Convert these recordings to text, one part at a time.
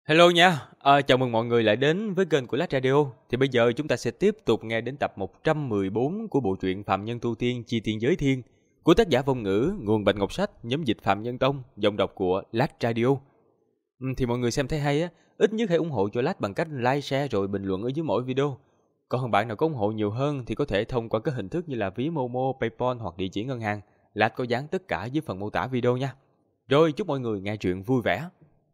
Hello nha, chào mừng mọi người lại đến với kênh của Lách Radio. Thì bây giờ chúng ta sẽ tiếp tục nghe đến tập 114 của bộ truyện Phạm Nhân Tu Tiên Chi Tiên Giới Thiên của tác giả Vong Ngữ, nguồn Bạch Ngọc Sách, nhóm dịch Phạm Nhân Tông, giọng đọc của Lách Radio. Thì mọi người xem thấy hay á, ít nhất hãy ủng hộ cho Lách bằng cách like, share rồi bình luận ở dưới mỗi video. Còn bạn nào có ủng hộ nhiều hơn thì có thể thông qua các hình thức như là ví Momo, PayPal hoặc địa chỉ ngân hàng. Lách có dán tất cả dưới phần mô tả video nha. Rồi chúc mọi người nghe truyện vui vẻ.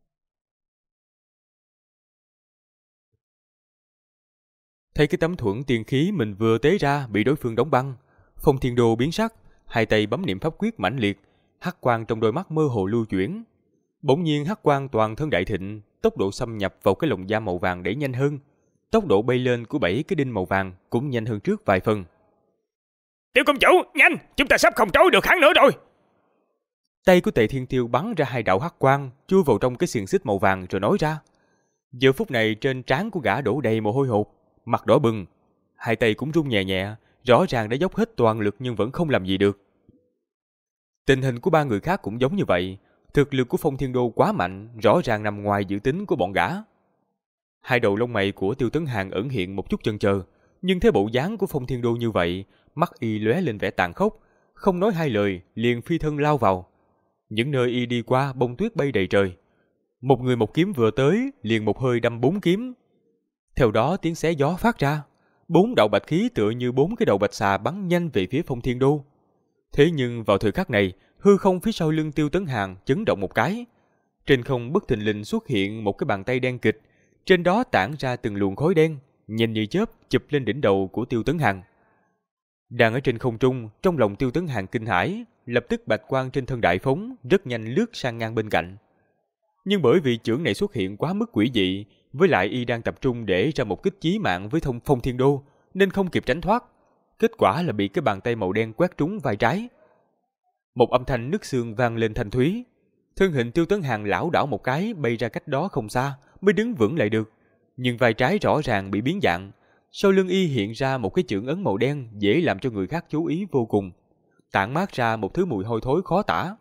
Thấy cái tấm thuẫn tiên khí mình vừa tế ra bị đối phương đóng băng, Phong Thiên Đô biến sắc, hai tay bấm niệm pháp quyết mãnh liệt, hắc quang trong đôi mắt mơ hồ lưu chuyển. Bỗng nhiên hắc quang toàn thân đại thịnh, tốc độ xâm nhập vào cái lồng da màu vàng đẩy nhanh hơn, tốc độ bay lên của 7 cái đinh màu vàng cũng nhanh hơn trước vài phần. Tiểu công chủ, nhanh, chúng ta sắp không trối được hắn nữa rồi. Tay của Tề Thiên Tiêu bắn ra hai đạo hắc quang, chui vào trong cái xiềng xích màu vàng rồi nói ra. Giờ phút này trên trán của gã đổ đầy mồ hôi hột, mặt đỏ bừng, hai tay cũng run nhẹ nhẹ, rõ ràng đã dốc hết toàn lực nhưng vẫn không làm gì được. Tình hình của ba người khác cũng giống như vậy, thực lực của Phong Thiên Đô quá mạnh, rõ ràng nằm ngoài dự tính của bọn gã. Hai đầu lông mày của Tiêu Tấn Hàn ẩn hiện một chút chần chờ, nhưng thấy bộ dáng của Phong Thiên Đô như vậy, mắt y lóe lên vẻ tàn khốc, không nói hai lời, liền phi thân lao vào. Những nơi y đi qua bông tuyết bay đầy trời. Một người một kiếm vừa tới, liền một hơi đâm 4 kiếm. Theo đó tiếng xé gió phát ra, 4 đạo bạch khí tựa như 4 cái đầu bạch xà bắn nhanh về phía Phong Thiên Đô. Thế nhưng vào thời khắc này, hư không phía sau lưng Tiêu Tấn Hàn chấn động một cái. Trên không bất thình lình xuất hiện một cái bàn tay đen kịch, trên đó tản ra từng luồng khói đen, nhanh như chớp chụp lên đỉnh đầu của Tiêu Tấn Hàn. Đang ở trên không trung, trong lòng Tiêu Tấn Hàn kinh hãi, lập tức bạch quang trên thân đại phóng rất nhanh lướt sang ngang bên cạnh. Nhưng bởi vì chưởng này xuất hiện quá mức quỷ dị, với lại y đang tập trung để ra một kích chí mạng với Phong Thiên Đô, nên không kịp tránh thoát. Kết quả là bị cái bàn tay màu đen quét trúng vai trái. Một âm thanh nứt xương vang lên thanh thúy. Thân hình Tiêu Tấn Hàn lảo đảo một cái bay ra cách đó không xa, mới đứng vững lại được. Nhưng vai trái rõ ràng bị biến dạng. Sau lưng y hiện ra một cái chưởng ấn màu đen dễ làm cho người khác chú ý vô cùng, tản mát ra một thứ mùi hôi thối khó tả.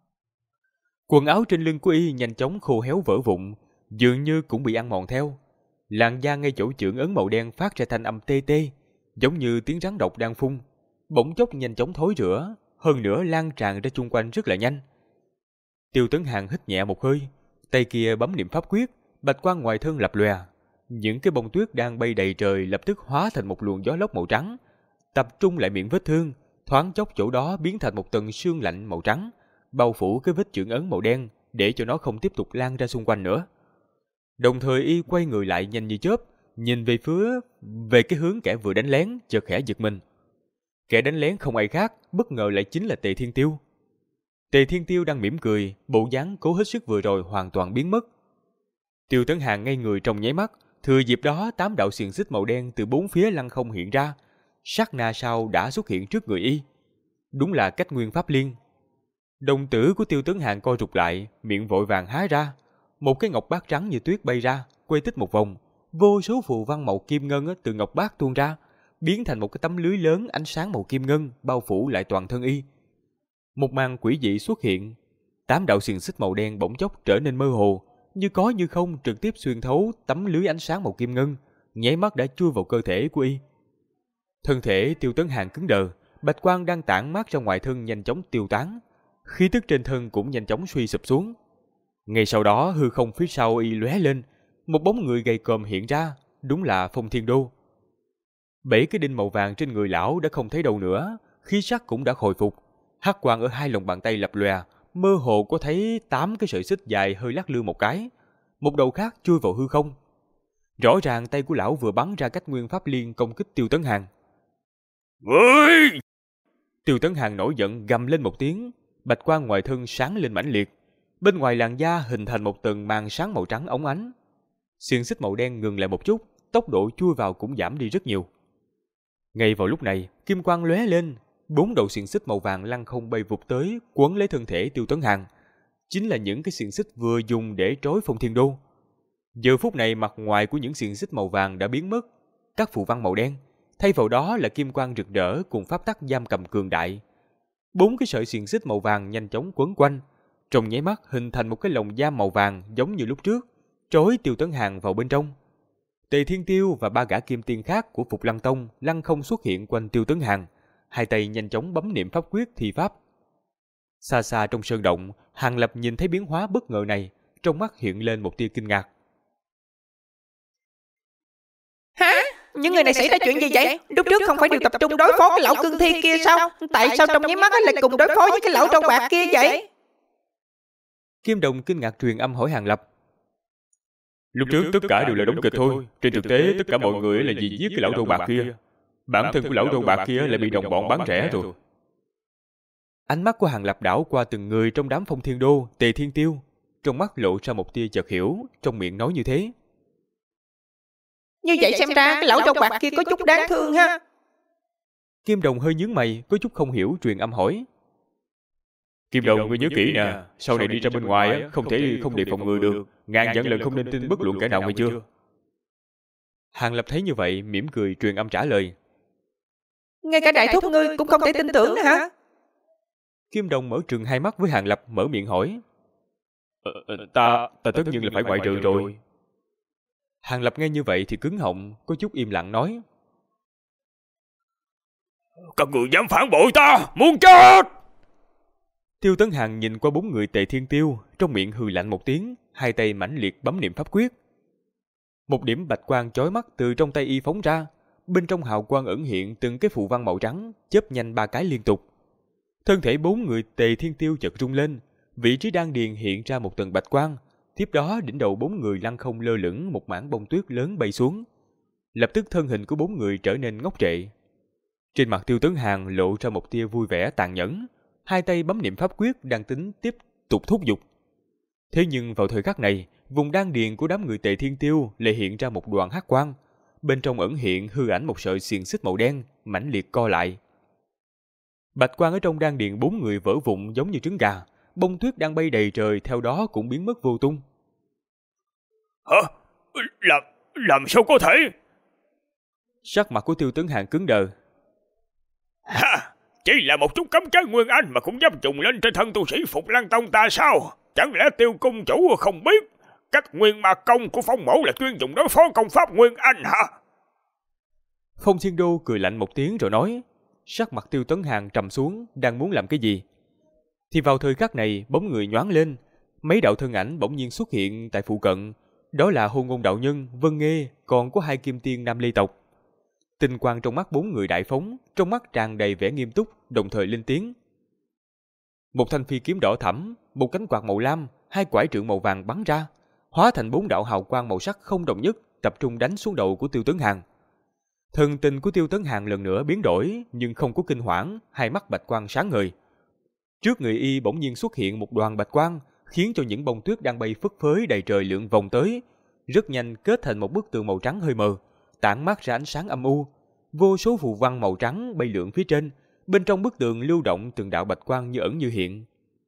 Quần áo trên lưng của y nhanh chóng khô héo vỡ vụn, dường như cũng bị ăn mòn theo. Làn da ngay chỗ chưởng ấn màu đen phát ra thanh âm tê tê, giống như tiếng rắn độc đang phun, bỗng chốc nhanh chóng thối rữa, hơn nữa lan tràn ra chung quanh rất là nhanh. Tiêu Tấn Hàn hít nhẹ một hơi, tay kia bấm niệm pháp quyết, bạch quang ngoài thân lập lòe, những cái bông tuyết đang bay đầy trời lập tức hóa thành một luồng gió lốc màu trắng, tập trung lại miệng vết thương, thoáng chốc chỗ đó biến thành một tầng sương lạnh màu trắng, bao phủ cái vết chưởng ấn màu đen để cho nó không tiếp tục lan ra xung quanh nữa. Đồng thời y quay người lại nhanh như chớp, nhìn về cái hướng kẻ vừa đánh lén, chợt khẽ giật mình. Kẻ đánh lén không ai khác, bất ngờ lại chính là Tề Thiên Tiêu. Tề Thiên Tiêu đang mỉm cười, bộ dáng cố hết sức vừa rồi hoàn toàn biến mất. Tiêu Tấn Hàn ngây người trong nháy mắt, thừa dịp đó 8 đạo xiềng xích màu đen từ bốn phía lăng không hiện ra, sát na sau đã xuất hiện trước người y. Đúng là cách nguyên pháp liên. Đồng tử của Tiêu Tấn Hàn co rụt lại, miệng vội vàng há ra. Một cái ngọc bát trắng như tuyết bay ra, quay tích một vòng, vô số phù văn màu kim ngân từ ngọc bát tuôn ra, biến thành một cái tấm lưới lớn ánh sáng màu kim ngân bao phủ lại toàn thân y. Một màn quỷ dị xuất hiện, 8 đạo xiềng xích màu đen bỗng chốc trở nên mơ hồ, như có như không trực tiếp xuyên thấu tấm lưới ánh sáng màu kim ngân, nháy mắt đã chui vào cơ thể của y. Thân thể Tiêu Tấn Hàn cứng đờ, bạch quang đang tản mát ra ngoài thân nhanh chóng tiêu tán, khí tức trên thân cũng nhanh chóng suy sụp xuống. Ngay sau đó hư không phía sau y lóe lên, một bóng người gầy còm hiện ra, đúng là Phong Thiên Đô. 7 cái đinh màu vàng trên người lão đã không thấy đâu nữa, khí sắc cũng đã hồi phục, hắc quang ở hai lòng bàn tay lập lòe, mơ hồ có thấy 8 cái sợi xích dài hơi lắc lư một cái, một đầu khác chui vào hư không. Rõ ràng tay của lão vừa bắn ra cách nguyên pháp liên công kích Tiêu Tấn Hàn. Ngươi! Tiêu Tấn Hàn nổi giận gầm lên một tiếng, bạch quang ngoài thân sáng lên mãnh liệt, bên ngoài làn da hình thành một tầng màn sáng màu trắng óng ánh. Xiềng xích màu đen ngừng lại một chút, tốc độ chui vào cũng giảm đi rất nhiều. Ngay vào lúc này, kim quang lóe lên, 4 đầu xiềng xích màu vàng lăng không bay vụt tới, quấn lấy thân thể Tiêu Tấn Hàn. Chính là những cái xiềng xích vừa dùng để trói Phong Thiên Đô. Giờ phút này mặt ngoài của những xiềng xích màu vàng đã biến mất, các phù văn màu đen, thay vào đó là kim quang rực rỡ cùng pháp tắc giam cầm cường đại. 4 cái sợi xiềng xích màu vàng nhanh chóng quấn quanh, trong nháy mắt hình thành một cái lồng giam màu vàng giống như lúc trước, trói Tiêu Tấn Hàn vào bên trong. Tề Thiên Tiêu và 3 gã kim tiên khác của Phục Lăng Tông lăng không xuất hiện quanh Tiêu Tấn Hàn, hai tay nhanh chóng bấm niệm pháp quyết thi pháp. Xa xa trong sơn động, Hàng Lập nhìn thấy biến hóa bất ngờ này, trong mắt hiện lên một tia kinh ngạc. Hả? Những người này xảy ra chuyện gì vậy? Lúc trước không phải đều tập trung đối phó cái lão cương thi kia sao? Tại sao trong nháy mắt lại cùng đối phó với cái lão trâu bạc kia vậy? Kim Đồng kinh ngạc truyền âm hỏi Hàng Lập. Lúc trước tất cả đều là đóng kịch thôi. Trên thực tế tất cả mọi người là vì giết cái lão trâu bạc kia. Bản thân của lão trâu bạc kia lại bị đồng bọn bán rẻ rồi. Ánh mắt của Hàng Lập đảo qua từng người trong đám Phong Thiên Đô, Tề Thiên Tiêu, trong mắt lộ ra một tia chợt hiểu, trong miệng nói như thế. Như vậy xem ra cái lão trâu bạc kia có chút đáng thương ha. Kim Đồng hơi nhướng mày, có chút không hiểu truyền âm hỏi. Kim Đồng, ngươi nhớ kỹ nè, sau này đi ra bên ngoài không thể không đề phòng người được, ngàn vạn lần không nên tin bất luận kẻ nào, nghe chưa? Hàng Lập thấy như vậy, mỉm cười truyền âm trả lời. Ngay cả đại thúc ngươi cũng không thể tin tưởng hả? Kim Đồng mở trừng hai mắt với Hàng Lập, mở miệng hỏi. Ta tất nhiên là phải ngoại trừ rồi. Hàng Lập nghe như vậy thì cứng họng, có chút im lặng nói. Các người dám phản bội ta, muốn chết! Tiêu Tấn Hàn nhìn qua 4 người Tề Thiên Tiêu, trong miệng hừ lạnh một tiếng, hai tay mãnh liệt bấm niệm pháp quyết. Một điểm bạch quang chói mắt từ trong tay y phóng ra, bên trong hào quang ẩn hiện từng cái phù văn màu trắng, chớp nhanh 3 cái liên tục. Thân thể 4 người Tề Thiên Tiêu chợt rung lên, vị trí đan điền hiện ra một tầng bạch quang, tiếp đó đỉnh đầu 4 người lăng không lơ lửng một mảng bông tuyết lớn bay xuống. Lập tức thân hình của 4 người trở nên ngốc trệ. Trên mặt Tiêu Tấn Hàn lộ ra một tia vui vẻ tàn nhẫn, hai tay bấm niệm pháp quyết đang tính tiếp tục thúc giục. Thế nhưng vào thời khắc này, vùng đan điền của đám người Tề Thiên Tiêu lại hiện ra một đoàn hắc quang, bên trong ẩn hiện hư ảnh một sợi xiềng xích màu đen, mãnh liệt co lại. Bạch quang ở trong đan điền 4 người vỡ vụn giống như trứng gà, bông tuyết đang bay đầy trời theo đó cũng biến mất vô tung. Hả? Làm sao có thể? Sắc mặt của Tiêu Tấn Hàn cứng đờ. Ha! Chỉ là một chút cấm chế nguyên anh mà cũng dám trùng lên trên thân tu sĩ Phục Lăng Tông ta sao? Chẳng lẽ Tiêu công chủ không biết cách nguyên ma công của Phong mẫu là chuyên dùng đối phó công pháp nguyên anh hả? Phong Thiên Đô cười lạnh một tiếng rồi nói. Sắc mặt Tiêu Tấn Hàn trầm xuống, đang muốn làm cái gì thì vào thời khắc này bóng người nhoáng lên, mấy đạo thân ảnh bỗng nhiên xuất hiện tại phụ cận. Đó là Hôn Ngôn đạo nhân, Vân Nghê, còn có 2 kim tiên Nam Lê tộc. Tinh quang trong mắt 4 người đại phóng, trong mắt tràn đầy vẻ nghiêm túc, đồng thời lên tiếng. Một thanh phi kiếm đỏ thẫm, một cánh quạt màu lam, 2 quải trượng màu vàng bắn ra, hóa thành 4 đạo hào quang màu sắc không đồng nhất, tập trung đánh xuống đầu của Tiêu Tấn Hàn. Thần tình của Tiêu Tấn Hàn lần nữa biến đổi, nhưng không có kinh hoảng, hai mắt bạch quang sáng ngời. Trước người y bỗng nhiên xuất hiện một đoàn bạch quang, khiến cho những bông tuyết đang bay phất phới đầy trời lượn vòng tới, rất nhanh kết thành một bức tường màu trắng hơi mờ, tản mát ra ánh sáng âm u. Vô số phù văn màu trắng bay lượn phía trên, bên trong bức tường lưu động từng đạo bạch quang như ẩn như hiện.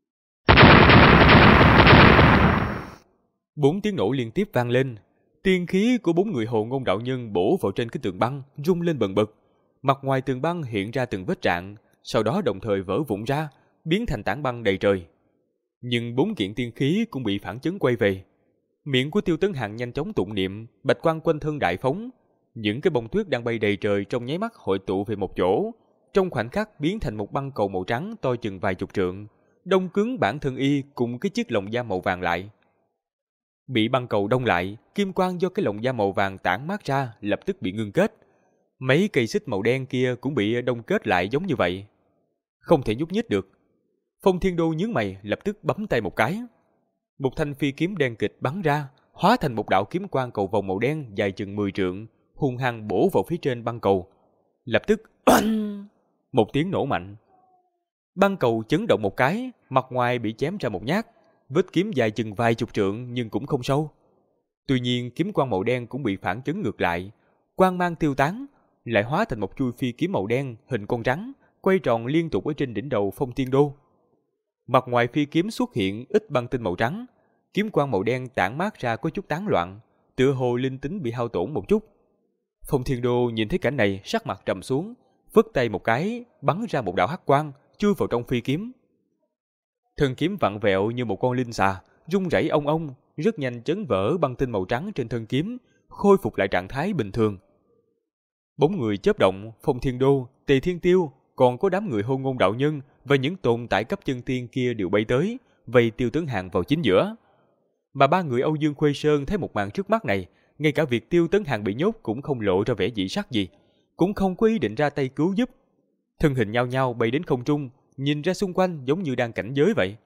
4 tiếng nổ liên tiếp vang lên, tiên khí của 4 người Hồ Ngôn đạo nhân bổ vào trên cái tường băng, rung lên bần bật. Mặt ngoài tường băng hiện ra từng vết rạn, sau đó đồng thời vỡ vụn ra, biến thành tảng băng đầy trời. Nhưng 4 kiện tiên khí cũng bị phản chấn quay về. Miệng của Tiêu Tấn Hàn nhanh chóng tụng niệm, bạch quang quanh thân đại phóng. Những cái bông tuyết đang bay đầy trời trong nháy mắt hội tụ về một chỗ, trong khoảnh khắc biến thành một băng cầu màu trắng to chừng vài chục trượng, đông cứng bản thân y cùng cái chiếc lồng da màu vàng lại. Bị băng cầu đông lại, kim quang do cái lồng da màu vàng tản mát ra lập tức bị ngưng kết. Mấy cây xích màu đen kia cũng bị đông kết lại giống như vậy, không thể nhúc nhích được. Phong Thiên Đô nhướng mày, lập tức bấm tay một cái. Một thanh phi kiếm đen kịch bắn ra, hóa thành một đạo kiếm quang cầu vồng màu đen dài chừng 10 trượng, hung hăng bổ vào phía trên băng cầu. Lập tức một tiếng nổ mạnh. Băng cầu chấn động một cái, mặt ngoài bị chém ra một nhát, vết kiếm dài chừng vài chục trượng nhưng cũng không sâu. Tuy nhiên kiếm quang màu đen cũng bị phản chấn ngược lại, quang mang tiêu tán, lại hóa thành một chuôi phi kiếm màu đen hình con rắn, quay tròn liên tục ở trên đỉnh đầu Phong Thiên Đô. Mặt ngoài phi kiếm xuất hiện ít băng tinh màu trắng, kiếm quang màu đen tản mát ra có chút tán loạn, tựa hồ linh tính bị hao tổn một chút. Phong Thiên Đô nhìn thấy cảnh này, sắc mặt trầm xuống, phất tay một cái, bắn ra một đạo hắc quang, chui vào trong phi kiếm. Thân kiếm vặn vẹo như một con linh xà, rung rẩy ong ong, rất nhanh chấn vỡ băng tinh màu trắng trên thân kiếm, khôi phục lại trạng thái bình thường. Bóng người chớp động, Phong Thiên Đô, Tề Thiên Tiêu, còn có đám người Hôn Ngôn đạo nhân và những tồn tại cấp chân tiên kia đều bay tới, vây Tiêu Tấn Hàn vào chính giữa. Mà ba người Âu Dương Khuê Sơn thấy một màn trước mắt này, ngay cả việc Tiêu Tấn Hàn bị nhốt cũng không lộ ra vẻ dị sắc gì, cũng không có ý định ra tay cứu giúp. Thân hình nhao nhao bay đến không trung, nhìn ra xung quanh giống như đang cảnh giới vậy.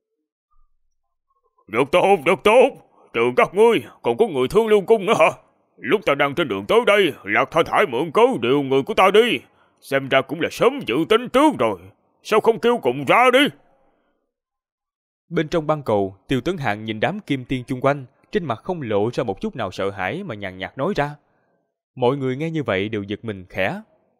Được tốt, trừ các ngươi, còn có người Thương Lưu Cung nữa hả? Lúc ta đang trên đường tới đây, Lạc Thanh Hải mượn cớ điều người của ta đi. Xem ra cũng là sớm dự tính trước rồi, sao không kêu cùng ra đi? Bên trong băng cầu, Tiêu Tấn Hàn nhìn đám kim tiên chung quanh, trên mặt không lộ ra một chút nào sợ hãi mà nhàn nhạt nói ra. Mọi người nghe như vậy đều giật mình khẽ.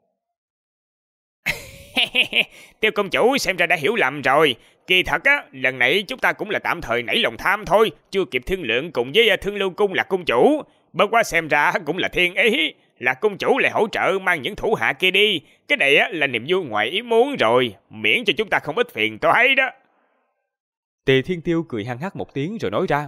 Tiêu công chủ xem ra đã hiểu lầm rồi. Kỳ thật á, lần này chúng ta cũng là tạm thời nảy lòng tham thôi, chưa kịp thương lượng cùng với Thương Lưu Cung Lạc Cung chủ. Bất quá xem ra cũng là thiên ý, Lạc Cung chủ lại hỗ trợ mang những thủ hạ kia đi. Cái này á là niềm vui ngoài ý muốn rồi, miễn cho chúng ta không ít phiền toái đó. Tề Thiên Tiêu cười hăng hắc một tiếng rồi nói ra.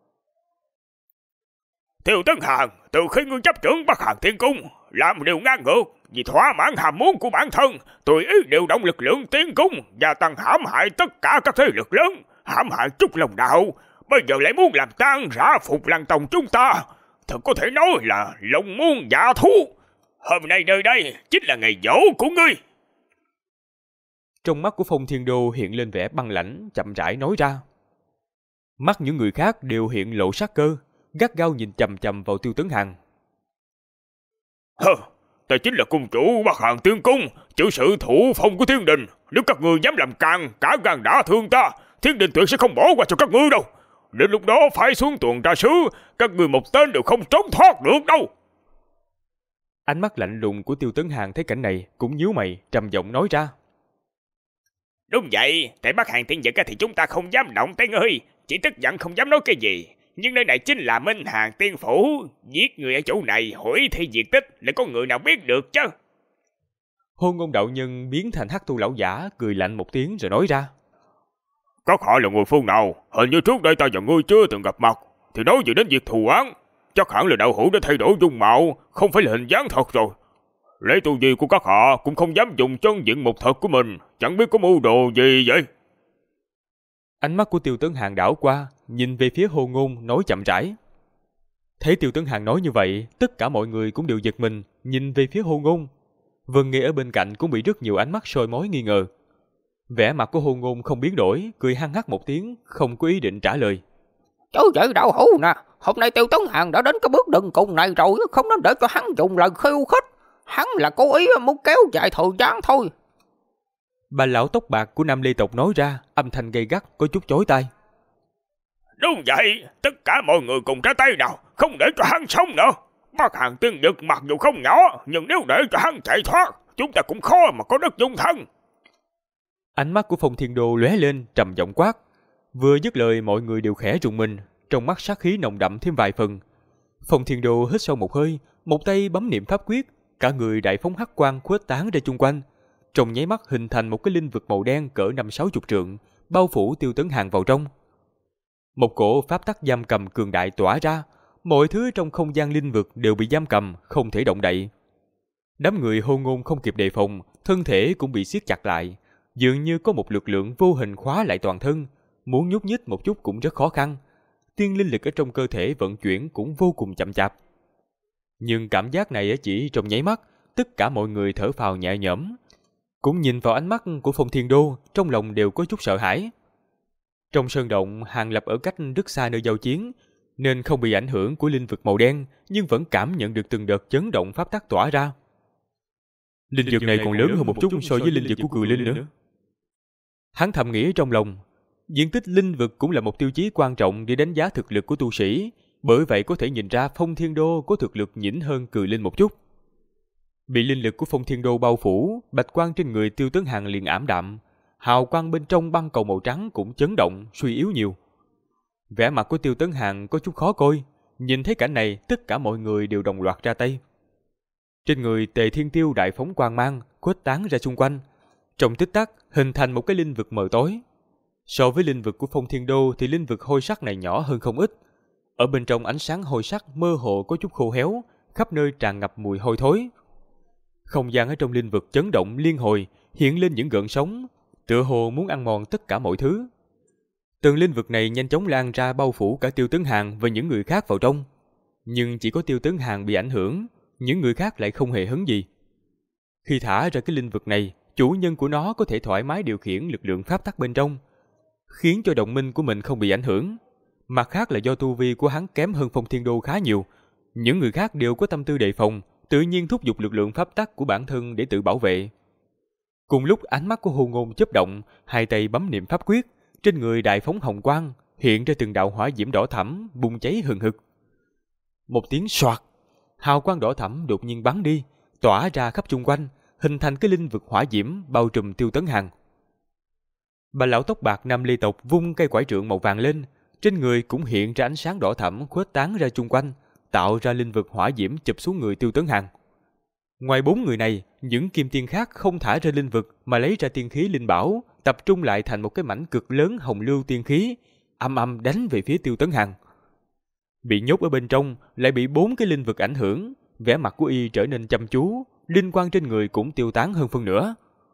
Tiêu Tấn Hàn, từ khi ngươi chấp trưởng Bắc Hàn Thiên Cung, làm điều ngang ngược, vì thỏa mãn ham muốn của bản thân, tùy ý điều động lực lượng tiến cung, gia tăng hãm hại tất cả các thế lực lớn, hãm hại Trúc Long Đạo, bây giờ lại muốn làm tan rã Phục Lăng Tông chúng ta, thật có thể nói là lòng muôn dạ thú. Hôm nay nơi đây chính là ngày dỗ của ngươi. Trong mắt của Phong Thiên Đô hiện lên vẻ băng lãnh, chậm rãi nói ra. Mắt những người khác đều hiện lộ sát cơ, gắt gao nhìn chằm chằm vào Tiêu Tấn Hàn. Ta chính là cung chủ Bắc Hàn Tiên Cung, chịu sự thủ phong của Thiên Đình. Nếu các ngươi dám làm càng, cả gan đả thương ta, Thiên Đình tuyệt sẽ không bỏ qua cho các ngươi đâu. Đến lúc đó phải xuống tuần tra sứ, các ngươi một tên đều không trốn thoát được đâu. Ánh mắt lạnh lùng của Tiêu Tấn Hàn thấy cảnh này cũng nhíu mày, trầm giọng nói ra. Đúng vậy, tại Bắc Hàn Tiên Dực thì chúng ta không dám động tay ngươi, chỉ tức giận không dám nói cái gì. Nhưng nơi này chính là Minh Hàn Tiên Phủ, giết người ở chỗ này hủy thi diệt tích, lại có người nào biết được chứ? Hôn Ngôn đạo nhân biến thành Hắc Tu lão giả, cười lạnh một tiếng rồi nói ra. Các họ là người phương nào? Hình như trước đây ta và ngươi chưa từng gặp mặt, thì nói gì đến việc thù oán, chắc hẳn là đạo hữu đã thay đổi dung mạo, không phải là hình dáng thật rồi. Lấy tu vi của các họ cũng không dám dùng chân diện mục thật của mình, chẳng biết có mưu đồ gì vậy? Ánh mắt của Tiêu Tấn Hàn đảo qua, nhìn về phía Hôn Ngôn nói chậm rãi. Thấy Tiêu Tấn Hàn nói như vậy, tất cả mọi người cũng đều giật mình, nhìn về phía Hôn Ngôn. Vân Nghê ở bên cạnh cũng bị rất nhiều ánh mắt soi mói nghi ngờ. Vẻ mặt của Hôn Ngôn không biến đổi, cười hăng hắc một tiếng, không có ý định trả lời. Chứ vậy đạo hữu nè, hôm nay Tiêu Tấn Hàn đã đến cái bước đường cùng này rồi, không nên để cho hắn dùng lời khiêu khích. Hắn là cố ý muốn kéo dài thời gian thôi. Bà lão tóc bạc của Nam Lê tộc nói ra, âm thanh gay gắt, có chút chói tai. Đúng vậy, tất cả mọi người cùng ra tay nào, không để cho hắn sống nữa. Bắc Hàn Tiên Dực mặc dù không nhỏ, nhưng nếu để cho hắn chạy thoát, chúng ta cũng khó mà có đất dung thân. Ánh mắt của Phong Thiên Đô lóe lên, trầm giọng quát. Vừa dứt lời, mọi người đều khẽ rùng mình, trong mắt sát khí nồng đậm thêm vài phần. Phong Thiên Đô hít sâu một hơi, một tay bấm niệm pháp quyết, cả người đại phóng hắc quang khuếch tán ra chung quanh, trong nháy mắt hình thành một cái linh vực màu đen cỡ 50-60 trượng, bao phủ Tiêu Tấn Hàn vào trong. Một cổ pháp tắc giam cầm cường đại tỏa ra, mọi thứ trong không gian linh vực đều bị giam cầm, không thể động đậy. Đám người Hôn Ngôn không kịp đề phòng, thân thể cũng bị siết chặt lại, dường như có một lực lượng vô hình khóa lại toàn thân, muốn nhúc nhích một chút cũng rất khó khăn. Tiên linh lực ở trong cơ thể vận chuyển cũng vô cùng chậm chạp. Nhưng cảm giác này chỉ trong nháy mắt, tất cả mọi người thở phào nhẹ nhõm. Cũng nhìn vào ánh mắt của Phong Thiên Đô, trong lòng đều có chút sợ hãi. Trong sơn động, Hàng Lập ở cách rất xa nơi giao chiến, nên không bị ảnh hưởng của linh vực màu đen, nhưng vẫn cảm nhận được từng đợt chấn động pháp tắc tỏa ra. Linh vực này còn lớn hơn một chút so với linh vực của Cừu Linh nữa. Hắn thầm nghĩ trong lòng, diện tích linh vực cũng là một tiêu chí quan trọng để đánh giá thực lực của tu sĩ, bởi vậy có thể nhìn ra Phong Thiên Đô có thực lực nhỉnh hơn Cừu Linh một chút. Bị linh lực của Phong Thiên Đô bao phủ, bạch quang trên người Tiêu Tấn Hàn liền ảm đạm, hào quang bên trong băng cầu màu trắng cũng chấn động, suy yếu nhiều. Vẻ mặt của Tiêu Tấn Hàn có chút khó coi, nhìn thấy cảnh này, tất cả mọi người đều đồng loạt ra tay. Trên người Tề Thiên Tiêu đại phóng quang mang, khuếch tán ra xung quanh, trong tích tắc hình thành một cái linh vực mờ tối. So với linh vực của Phong Thiên Đô thì linh vực hôi sắc này nhỏ hơn không ít, Ở bên trong ánh sáng hôi sắc mơ hồ có chút khô héo, khắp nơi tràn ngập mùi hôi thối. Không gian ở trong linh vực chấn động liên hồi, hiện lên những gợn sóng, tựa hồ muốn ăn mòn tất cả mọi thứ. Tầng linh vực này nhanh chóng lan ra bao phủ cả Tiêu Tấn Hàn và những người khác vào trong. Nhưng chỉ có Tiêu Tấn Hàn bị ảnh hưởng, những người khác lại không hề hấn gì. Khi thả ra cái linh vực này, chủ nhân của nó có thể thoải mái điều khiển lực lượng pháp tắc bên trong, khiến cho đồng minh của mình không bị ảnh hưởng. Mặt khác là do tu vi của hắn kém hơn Phong Thiên Đô khá nhiều. Những người khác đều có tâm tư đề phòng, tự nhiên thúc giục lực lượng pháp tắc của bản thân để tự bảo vệ. Cùng lúc ánh mắt của Hồ Ngôn chớp động, hai tay bấm niệm pháp quyết, trên người đại phóng hồng quang, hiện ra từng đạo hỏa diễm đỏ thẫm bùng cháy hừng hực. Một tiếng xoạt, hào quang đỏ thẫm đột nhiên bắn đi, tỏa ra khắp chung quanh, hình thành cái linh vực hỏa diễm bao trùm Tiêu Tấn Hàn. Bà lão tóc bạc Nam Lê tộc vung cây quải trượng màu vàng lên, trên người cũng hiện ra ánh sáng đỏ thẫm khuếch tán ra chung quanh, tạo ra linh vực hỏa diễm chụp xuống người Tiêu Tấn Hàn. Ngoài 4 người này, những kim tiên khác không thả ra linh vực mà lấy ra tiên khí linh bảo, tập trung lại thành một cái mảnh cực lớn hồng lưu tiên khí, âm âm đánh về phía Tiêu Tấn Hàn. Bị nhốt ở bên trong, lại bị 4 cái linh vực ảnh hưởng, vẻ mặt của y trở nên chăm chú, linh quang trên người cũng tiêu tán hơn phân nửa.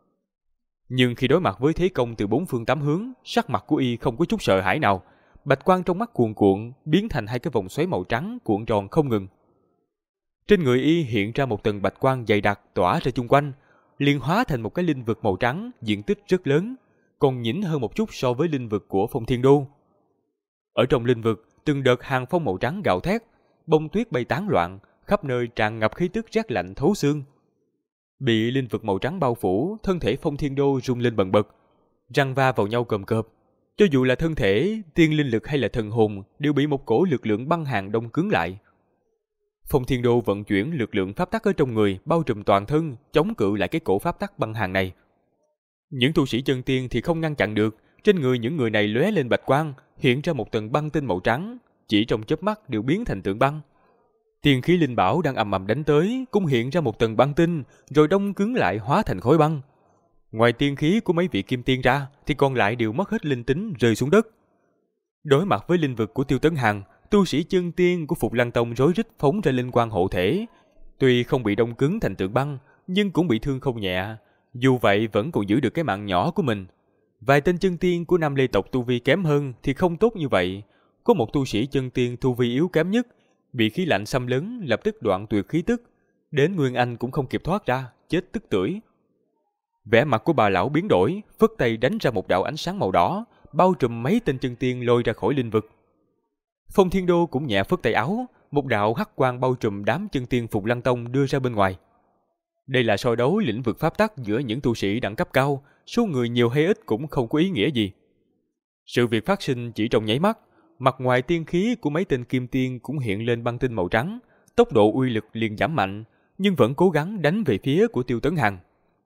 Nhưng khi đối mặt với thế công từ 4 phương 8 hướng, sắc mặt của y không có chút sợ hãi nào, bạch quang trong mắt cuồn cuộn biến thành 2 cái vòng xoáy màu trắng cuộn tròn không ngừng. Trên người y hiện ra một tầng bạch quang dày đặc tỏa ra chung quanh, liền hóa thành một cái linh vực màu trắng diện tích rất lớn, còn nhỉnh hơn một chút so với linh vực của Phong Thiên Đô. Ở trong linh vực, từng đợt hàng phong màu trắng gào thét, bông tuyết bay tán loạn, khắp nơi tràn ngập khí tức rét lạnh thấu xương. Bị linh vực màu trắng bao phủ, thân thể Phong Thiên Đô rung lên bần bật, răng va vào nhau cộm cộp. Cho dù là thân thể, tiên linh lực hay là thần hồn đều bị một cổ lực lượng băng hàn đông cứng lại. Phong Thiên Đô vận chuyển lực lượng pháp tắc ở trong người bao trùm toàn thân, chống cự lại cái cổ pháp tắc băng hàn này. Những tu sĩ chân tiên thì không ngăn chặn được, trên người những người này lóe lên bạch quang, hiện ra một tầng băng tinh màu trắng, chỉ trong chớp mắt đều biến thành tượng băng. Tiên khí linh bảo đang ầm ầm đánh tới, cũng hiện ra một tầng băng tinh, rồi đông cứng lại hóa thành khối băng. Ngoài tiên khí của mấy vị kim tiên ra, thì còn lại đều mất hết linh tính rơi xuống đất. Đối mặt với linh vực của Tiêu Tấn Hàn, tu sĩ chân tiên của Phục Lăng Tông rối rít phóng ra linh quang hộ thể. Tuy không bị đông cứng thành tượng băng, nhưng cũng bị thương không nhẹ. Dù vậy vẫn còn giữ được cái mạng nhỏ của mình. Vài tên chân tiên của Nam Lê tộc tu vi kém hơn thì không tốt như vậy. Có một tu sĩ chân tiên tu vi yếu kém nhất, bị khí lạnh xâm lấn lập tức đoạn tuyệt khí tức, đến Nguyên Anh cũng không kịp thoát ra, chết tức tưởi. Vẻ mặt của bà lão biến đổi, phất tay đánh ra một đạo ánh sáng màu đỏ, bao trùm mấy tên chân tiên lôi ra khỏi linh vực. Phong Thiên Đô cũng nhẹ phất tay áo, một đạo hắc quang bao trùm đám chân tiên Phục Lăng Tông đưa ra bên ngoài. Đây là so đấu lĩnh vực pháp tắc giữa những tu sĩ đẳng cấp cao, số người nhiều hay ít cũng không có ý nghĩa gì. Sự việc phát sinh chỉ trong nháy mắt, mặt ngoài tiên khí của mấy tên kim tiên cũng hiện lên băng tinh màu trắng, tốc độ uy lực liền giảm mạnh, nhưng vẫn cố gắng đánh về phía của Tiêu Tấn Hàn.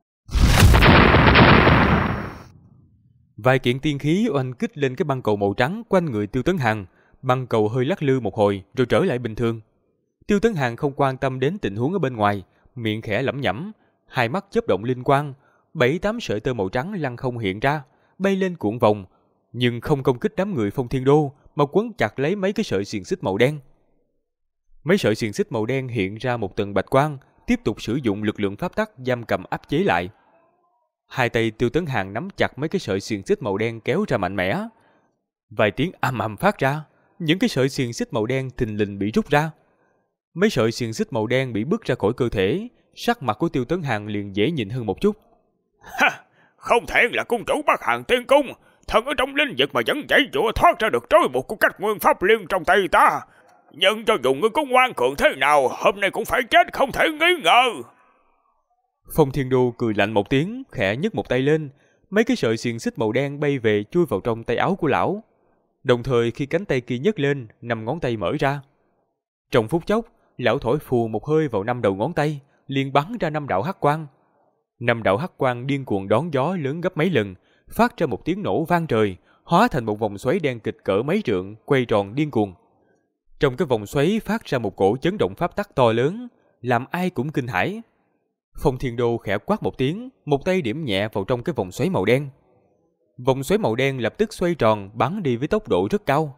Vài kiện tiên khí oanh kích lên cái băng cầu màu trắng quanh người Tiêu Tấn Hàn, băng cầu hơi lắc lư một hồi rồi trở lại bình thường. Tiêu Tấn Hàn không quan tâm đến tình huống ở bên ngoài, miệng khẽ lẩm nhẩm, hai mắt chớp động linh quang, 7-8 sợi tơ màu trắng lăng không hiện ra, bay lên cuộn vòng, nhưng không công kích đám người Phong Thiên Đô mà quấn chặt lấy mấy cái sợi xiềng xích màu đen. Mấy sợi xiềng xích màu đen hiện ra một tầng bạch quang, tiếp tục sử dụng lực lượng pháp tắc giam cầm áp chế lại. Hai tay Tiêu Tấn Hàn nắm chặt mấy cái sợi xiềng xích màu đen kéo ra mạnh mẽ. Vài tiếng ầm ầm phát ra, những cái sợi xiềng xích màu đen thình lình bị rút ra. Mấy sợi xiềng xích màu đen bị bứt ra khỏi cơ thể, sắc mặt của Tiêu Tấn Hàn liền dễ nhìn hơn một chút. Ha, không thể là cung chủ Bắc Hàn Tiên Cung, thần ở trong linh vực mà vẫn giãy giụa thoát ra được trói buộc của cách nguyên pháp liên trong tay ta. Nhưng cho dù ngươi có ngoan cường thế nào, hôm nay cũng phải chết không thể nghi ngờ. Phong Thiên Đô cười lạnh một tiếng, khẽ nhấc một tay lên, mấy cái sợi xiềng xích màu đen bay về chui vào trong tay áo của lão. Đồng thời khi cánh tay kia nhấc lên, 5 ngón tay mở ra. Trong phút chốc, lão thổi phù một hơi vào 5 đầu ngón tay, liền bắn ra 5 đạo hắc quang. 5 đạo hắc quang điên cuồng đón gió lớn gấp mấy lần, phát ra một tiếng nổ vang trời, hóa thành một vòng xoáy đen kịch cỡ mấy trượng, quay tròn điên cuồng. Trong cái vòng xoáy phát ra một cổ chấn động pháp tắc to lớn, làm ai cũng kinh hãi. Phong Thiên Đô khẽ quát một tiếng, một tay điểm nhẹ vào trong cái vòng xoáy màu đen. Vòng xoáy màu đen lập tức xoay tròn, bắn đi với tốc độ rất cao.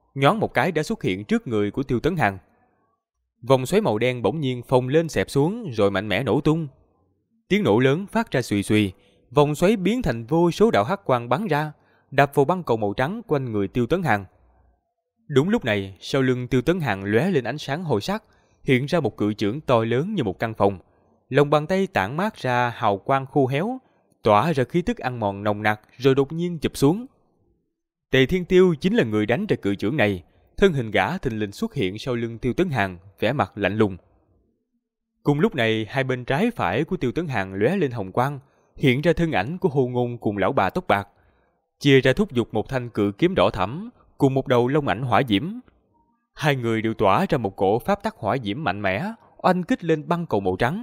nhoáng một cái đã xuất hiện trước người của Tiêu Tấn Hằng. Vòng xoáy màu đen bỗng nhiên phồng lên xẹp xuống rồi mạnh mẽ nổ tung. Tiếng nổ lớn phát ra xùy xùy, vòng xoáy biến thành vô số đạo hắc quang bắn ra, đập vào băng cầu màu trắng quanh người Tiêu Tấn Hằng. Đúng lúc này, sau lưng Tiêu Tấn Hằng lóe lên ánh sáng hồi sắc, hiện ra một cự chưởng to lớn như một căn phòng. Lòng bàn tay tản mát ra hào quang khô héo, tỏa ra khí tức ăn mòn nồng nặc rồi đột nhiên chụp xuống. Tề Thiên Tiêu chính là người đánh ra cự chưởng này, thân hình gã thình lình xuất hiện sau lưng Tiêu Tấn Hằng, vẻ mặt lạnh lùng. Cùng lúc này, hai bên trái phải của Tiêu Tấn Hằng lóe lên hồng quang, hiện ra thân ảnh của Hồ Ngôn cùng lão bà tóc bạc, chia ra thúc giục một thanh cự kiếm đỏ thẫm cùng một đầu long ảnh hỏa diễm. Hai người đều tỏa ra một cổ pháp tắc hỏa diễm mạnh mẽ, oanh kích lên băng cầu màu trắng.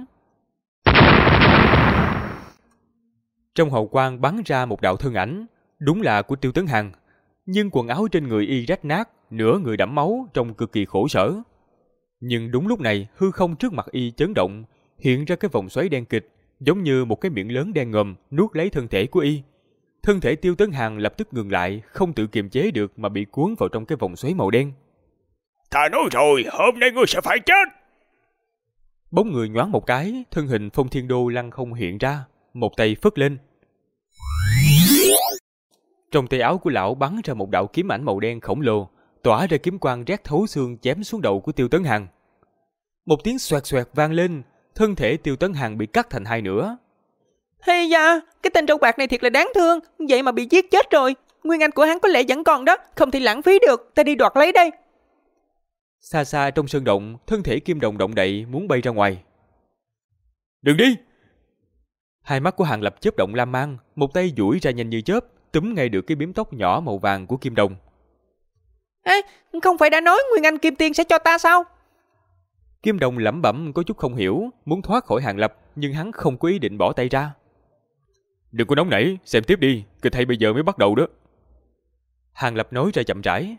Trong hào quang bắn ra một đạo thân ảnh, đúng là của Tiêu Tấn Hằng, nhưng quần áo trên người y rách nát, nửa người đẫm máu, trông cực kỳ khổ sở. Nhưng đúng lúc này, hư không trước mặt y chấn động, hiện ra cái vòng xoáy đen kịch, giống như một cái miệng lớn đen ngòm nuốt lấy thân thể của y. Thân thể Tiêu Tấn Hằng lập tức ngừng lại, không tự kiềm chế được mà bị cuốn vào trong cái vòng xoáy màu đen. Ta nói rồi, hôm nay ngươi sẽ phải chết. Bóng người nhoáng một cái, thân hình Phong Thiên Đô lăng không hiện ra, một tay phất lên. Trong tay áo của lão bắn ra một đạo kiếm ảnh màu đen khổng lồ, tỏa ra kiếm quang rét thấu xương chém xuống đầu của Tiêu Tấn Hằng. Một tiếng xoẹt xoẹt vang lên, thân thể Tiêu Tấn Hằng bị cắt thành hai nửa. Hay da, cái tên trâu bạc này thiệt là đáng thương, vậy mà bị giết chết rồi. Nguyên anh của hắn có lẽ vẫn còn đó, không thể lãng phí được, ta đi đoạt lấy đây. Xa xa trong sơn động, thân thể Kim Đồng động đậy muốn bay ra ngoài. Đừng đi! Hai mắt của Hàng Lập chớp động lam mang, một tay duỗi ra nhanh như chớp, túm ngay được cái bím tóc nhỏ màu vàng của Kim Đồng. Ê, không phải đã nói Nguyên anh Kim Tiên sẽ cho ta sao? Kim Đồng lẩm bẩm có chút không hiểu, muốn thoát khỏi Hàng Lập, nhưng hắn không có ý định bỏ tay ra. Đừng có nóng nảy, xem tiếp đi, kịch hay bây giờ mới bắt đầu đó. Hàng Lập nói ra chậm rãi.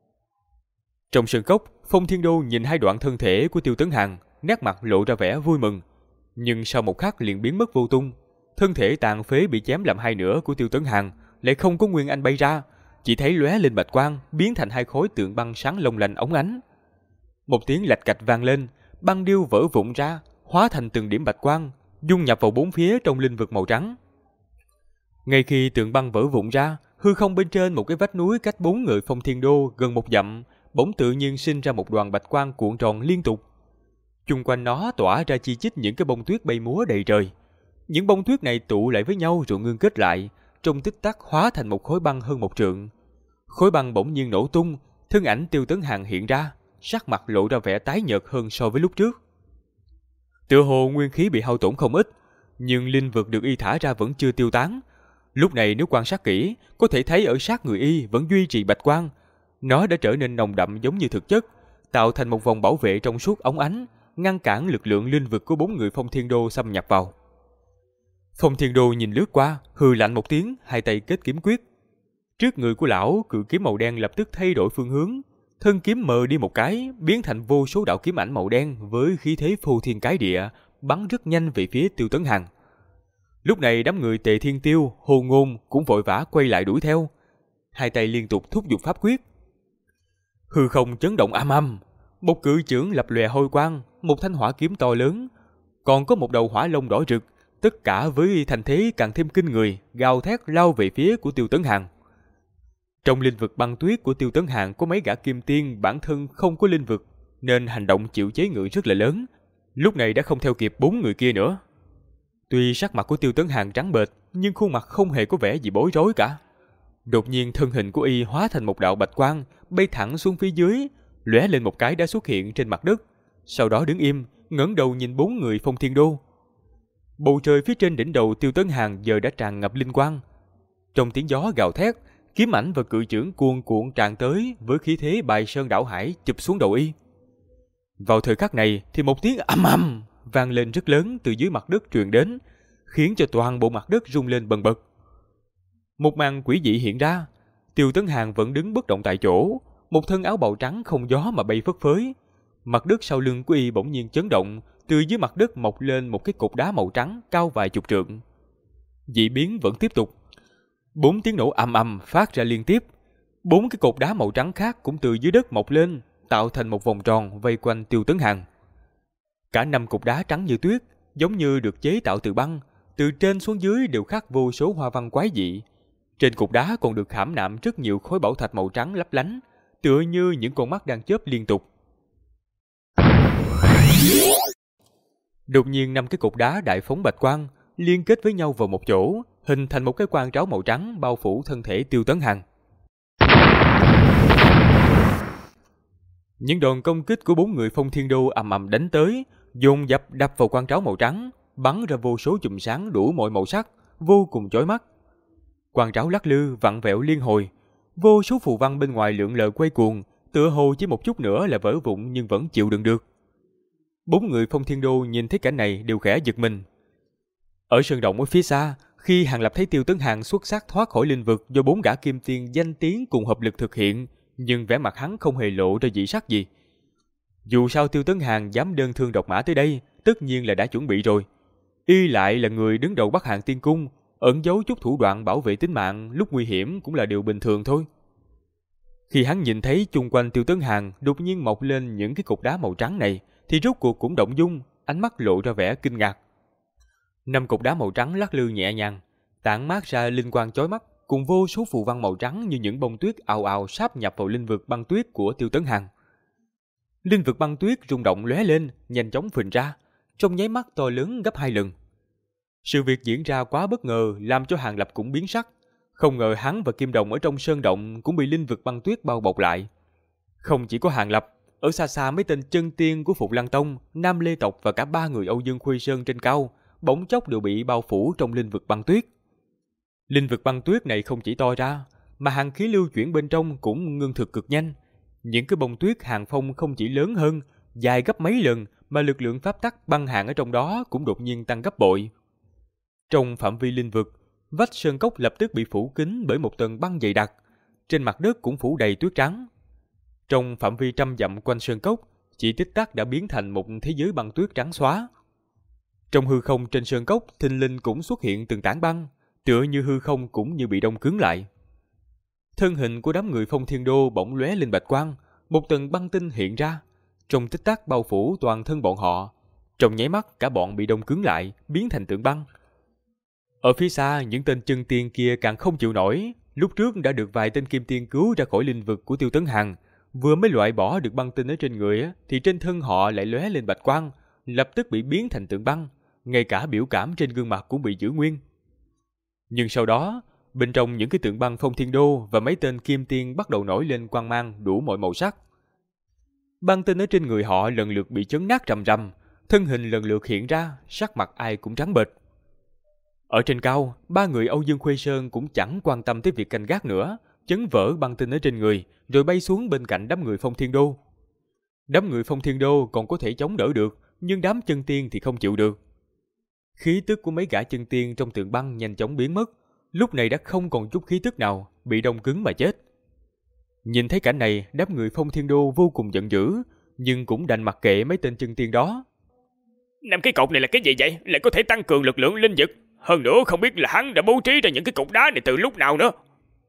Trong sân cốc, Phong Thiên Đô nhìn hai đoạn thân thể của Tiêu Tấn Hằng, nét mặt lộ ra vẻ vui mừng, nhưng sau một khắc liền biến mất vô tung. Thân thể tàn phế bị chém làm hai nửa của Tiêu Tấn Hằng lại không có nguyên anh bay ra, chỉ thấy lóe lên bạch quang, biến thành hai khối tượng băng sáng long lanh óng ánh. Một tiếng lạch cạch vang lên, băng điêu vỡ vụn ra, hóa thành từng điểm bạch quang, dung nhập vào bốn phía trong linh vực màu trắng. Ngay khi tượng băng vỡ vụn ra, hư không bên trên một cái vách núi cách 4 người Phong Thiên Đô gần một dặm, bỗng tự nhiên sinh ra một đoàn bạch quang cuộn tròn liên tục. Chung quanh nó tỏa ra chi chít những cái bông tuyết bay múa đầy trời. Những bông tuyết này tụ lại với nhau rồi ngưng kết lại, trong tích tắc hóa thành một khối băng hơn 1 trượng. Khối băng bỗng nhiên nổ tung, thân ảnh Tiêu Tấn Hằng hiện ra, sắc mặt lộ ra vẻ tái nhợt hơn so với lúc trước. Tựa hồ nguyên khí bị hao tổn không ít, nhưng linh vực được y thả ra vẫn chưa tiêu tán. Lúc này nếu quan sát kỹ, có thể thấy ở sát người y vẫn duy trì bạch quang. Nó đã trở nên nồng đậm giống như thực chất, tạo thành một vòng bảo vệ trong suốt óng ánh, ngăn cản lực lượng linh vực của 4 người Phong Thiên Đô xâm nhập vào. Phong Thiên Đô nhìn lướt qua, hừ lạnh một tiếng, hai tay kết kiếm quyết. Trước người của lão, cự kiếm màu đen lập tức thay đổi phương hướng, thân kiếm mờ đi một cái, biến thành vô số đạo kiếm ảnh màu đen với khí thế phô thiên cái địa, bắn rất nhanh về phía Tiêu Tấn Hằng. Lúc này đám người Tề Thiên Tiêu, Hồ Ngôn cũng vội vã quay lại đuổi theo, hai tay liên tục thúc giục pháp quyết. Hư không chấn động âm âm, một cự chưởng lập lòe hôi quang, một thanh hỏa kiếm to lớn, còn có một đầu hỏa long đỏ rực, tất cả với thành thế càng thêm kinh người, gào thét lao về phía của Tiêu Tấn Hằng. Trong linh vực băng tuyết của Tiêu Tấn Hằng có mấy gã kim tiên bản thân không có linh vực, nên hành động chịu chế ngự rất là lớn, lúc này đã không theo kịp 4 người kia nữa. Tuy sắc mặt của Tiêu Tấn Hằng trắng bệch, nhưng khuôn mặt không hề có vẻ gì bối rối cả. Đột nhiên thân hình của y hóa thành một đạo bạch quang, bay thẳng xuống phía dưới, lóe lên một cái đã xuất hiện trên mặt đất, sau đó đứng im, ngẩng đầu nhìn 4 người Phong Thiên Đô. Bầu trời phía trên đỉnh đầu Tiêu Tấn Hằng giờ đã tràn ngập linh quang. Trong tiếng gió gào thét, kiếm ảnh và cự chưởng cuồn cuộn tràn tới với khí thế bài sơn đảo hải chụp xuống đầu y. Vào thời khắc này thì một tiếng ầm ầm vang lên rất lớn từ dưới mặt đất truyền đến, khiến cho toàn bộ mặt đất rung lên bần bật. Một màn quỷ dị hiện ra, Tiêu Tấn Hằng vẫn đứng bất động tại chỗ, một thân áo bào trắng không gió mà bay phất phới. Mặt đất sau lưng của y bỗng nhiên chấn động, từ dưới mặt đất mọc lên một cái cục đá màu trắng cao vài chục trượng. Dị biến vẫn tiếp tục. 4 tiếng nổ ầm ầm phát ra liên tiếp. 4 cái cột đá màu trắng khác cũng từ dưới đất mọc lên, tạo thành một vòng tròn vây quanh Tiêu Tấn Hàn. Cả 5 cột đá trắng như tuyết, giống như được chế tạo từ băng, từ trên xuống dưới đều khắc vô số hoa văn quái dị. Trên cột đá còn được khảm nạm rất nhiều khối bảo thạch màu trắng lấp lánh, tựa như những con mắt đang chớp liên tục. Đột nhiên 5 cái cột đá đại phóng bạch quang liên kết với nhau vào một chỗ, hình thành một cái quang tráo màu trắng bao phủ thân thể Tiêu Tấn Hàn. Những đòn công kích của 4 người Phong Thiên Đô ầm ầm đánh tới, dồn dập đập vào quang tráo màu trắng, bắn ra vô số chùm sáng đủ mọi màu sắc, vô cùng chói mắt. Quang tráo lắc lư, vặn vẹo liên hồi, vô số phù văn bên ngoài lượn lờ quay cuồng, tựa hồ chỉ một chút nữa là vỡ vụn nhưng vẫn chịu đựng được. 4 người Phong Thiên Đô nhìn thấy cảnh này đều khẽ giật mình. Ở sơn động ở phía xa, khi Hàng Lập thấy Tiêu Tấn Hàn xuất sắc thoát khỏi linh vực do 4 gã kim tiên danh tiếng cùng hợp lực thực hiện, nhưng vẻ mặt hắn không hề lộ ra dị sắc gì. Dù sao Tiêu Tấn Hàn dám đơn thương độc mã tới đây, tất nhiên là đã chuẩn bị rồi. Y lại là người đứng đầu Bắc Hàn Tiên Cung, ẩn giấu chút thủ đoạn bảo vệ tính mạng lúc nguy hiểm cũng là điều bình thường thôi. Khi hắn nhìn thấy chung quanh Tiêu Tấn Hàn đột nhiên mọc lên những cái cục đá màu trắng này, thì rốt cuộc cũng động dung, ánh mắt lộ ra vẻ kinh ngạc. 5 cục đá màu trắng lắc lư nhẹ nhàng, tản mát ra linh quang chói mắt, cùng vô số phù văn màu trắng như những bông tuyết ào ào sáp nhập vào linh vực băng tuyết của Tiêu Tấn Hàn. Linh vực băng tuyết rung động lóe lên, nhanh chóng phình ra, trong nháy mắt to lớn gấp 2 lần. Sự việc diễn ra quá bất ngờ làm cho Hàng Lập cũng biến sắc. Không ngờ hắn và Kim Đồng ở trong sơn động cũng bị linh vực băng tuyết bao bọc lại. Không chỉ có Hàng Lập, ở xa xa mấy tên chân tiên của Phục Lăng Tông, Nam Lê Tộc và cả 3 người Âu Dương Khuê Sơn trên cao, bỗng chốc đều bị bao phủ trong linh vực băng tuyết. Linh vực băng tuyết này không chỉ to ra, mà hàng khí lưu chuyển bên trong cũng ngưng thực cực nhanh. Những cái bông tuyết hàng phong không chỉ lớn hơn, dài gấp mấy lần, mà lực lượng pháp tắc băng hàng ở trong đó cũng đột nhiên tăng gấp bội. Trong phạm vi linh vực, vách sơn cốc lập tức bị phủ kín bởi một tầng băng dày đặc, trên mặt đất cũng phủ đầy tuyết trắng. Trong phạm vi 100 dặm quanh sơn cốc, chỉ tích tắc đã biến thành một thế giới băng tuyết trắng xóa. Trong hư không trên sơn cốc, thình lình cũng xuất hiện từng tảng băng, tựa như hư không cũng như bị đông cứng lại. Thân hình của đám người Phong Thiên Đô bỗng lóe lên bạch quang, một tầng băng tinh hiện ra, trong tích tắc bao phủ toàn thân bọn họ. Trong nháy mắt cả bọn bị đông cứng lại, biến thành tượng băng. Ở phía xa, những tên chân tiên kia càng không chịu nổi, lúc trước đã được vài tên kim tiên cứu ra khỏi linh vực của Tiêu Tấn Hàn, vừa mới loại bỏ được băng tinh ở trên người thì trên thân họ lại lóe lên bạch quang, lập tức bị biến thành tượng băng, ngay cả biểu cảm trên gương mặt cũng bị giữ nguyên. Nhưng sau đó, bên trong những cái tượng băng Phong Thiên Đô và mấy tên kim tiên bắt đầu nổi lên quang mang đủ mọi màu sắc. Băng tinh ở trên người họ lần lượt bị chấn nát rầm rầm, thân hình lần lượt hiện ra, sắc mặt ai cũng trắng bệch. Ở trên cao, 3 người Âu Dương Khuê Sơn cũng chẳng quan tâm tới việc canh gác nữa, chấn vỡ băng tinh ở trên người, rồi bay xuống bên cạnh đám người Phong Thiên Đô. Đám người Phong Thiên Đô còn có thể chống đỡ được, nhưng đám chân tiên thì không chịu được. Khí tức của mấy gã chân tiên trong tượng băng nhanh chóng biến mất, lúc này đã không còn chút khí tức nào, bị đông cứng mà chết. Nhìn thấy cảnh này, đám người Phong Thiên Đô vô cùng giận dữ, nhưng cũng đành mặc kệ mấy tên chân tiên đó. 5 cái cột này là cái gì vậy? Lại có thể tăng cường lực lượng linh vực. Hơn nữa không biết là hắn đã bố trí ra những cái cột đá này từ lúc nào nữa.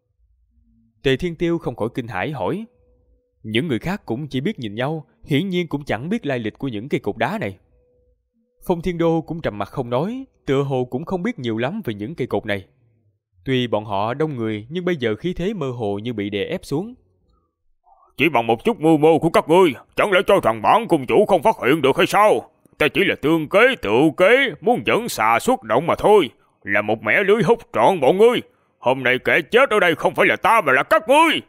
Tề Thiên Tiêu không khỏi kinh hãi hỏi. Những người khác cũng chỉ biết nhìn nhau, hiển nhiên cũng chẳng biết lai lịch của những cây cột đá này. Phong Thiên Đô cũng trầm mặt không nói, tựa hồ cũng không biết nhiều lắm về những cây cột này. Tuy bọn họ đông người, nhưng bây giờ khí thế mơ hồ như bị đè ép xuống. Chỉ bằng một chút mưu mô của các ngươi, chẳng lẽ cho rằng bản cung chủ không phát hiện được hay sao? Ta chỉ là tương kế tự kế, muốn dẫn xà xuất động mà thôi, là một mẻ lưới hút trọn bọn ngươi. Hôm nay kẻ chết ở đây không phải là ta mà là các ngươi.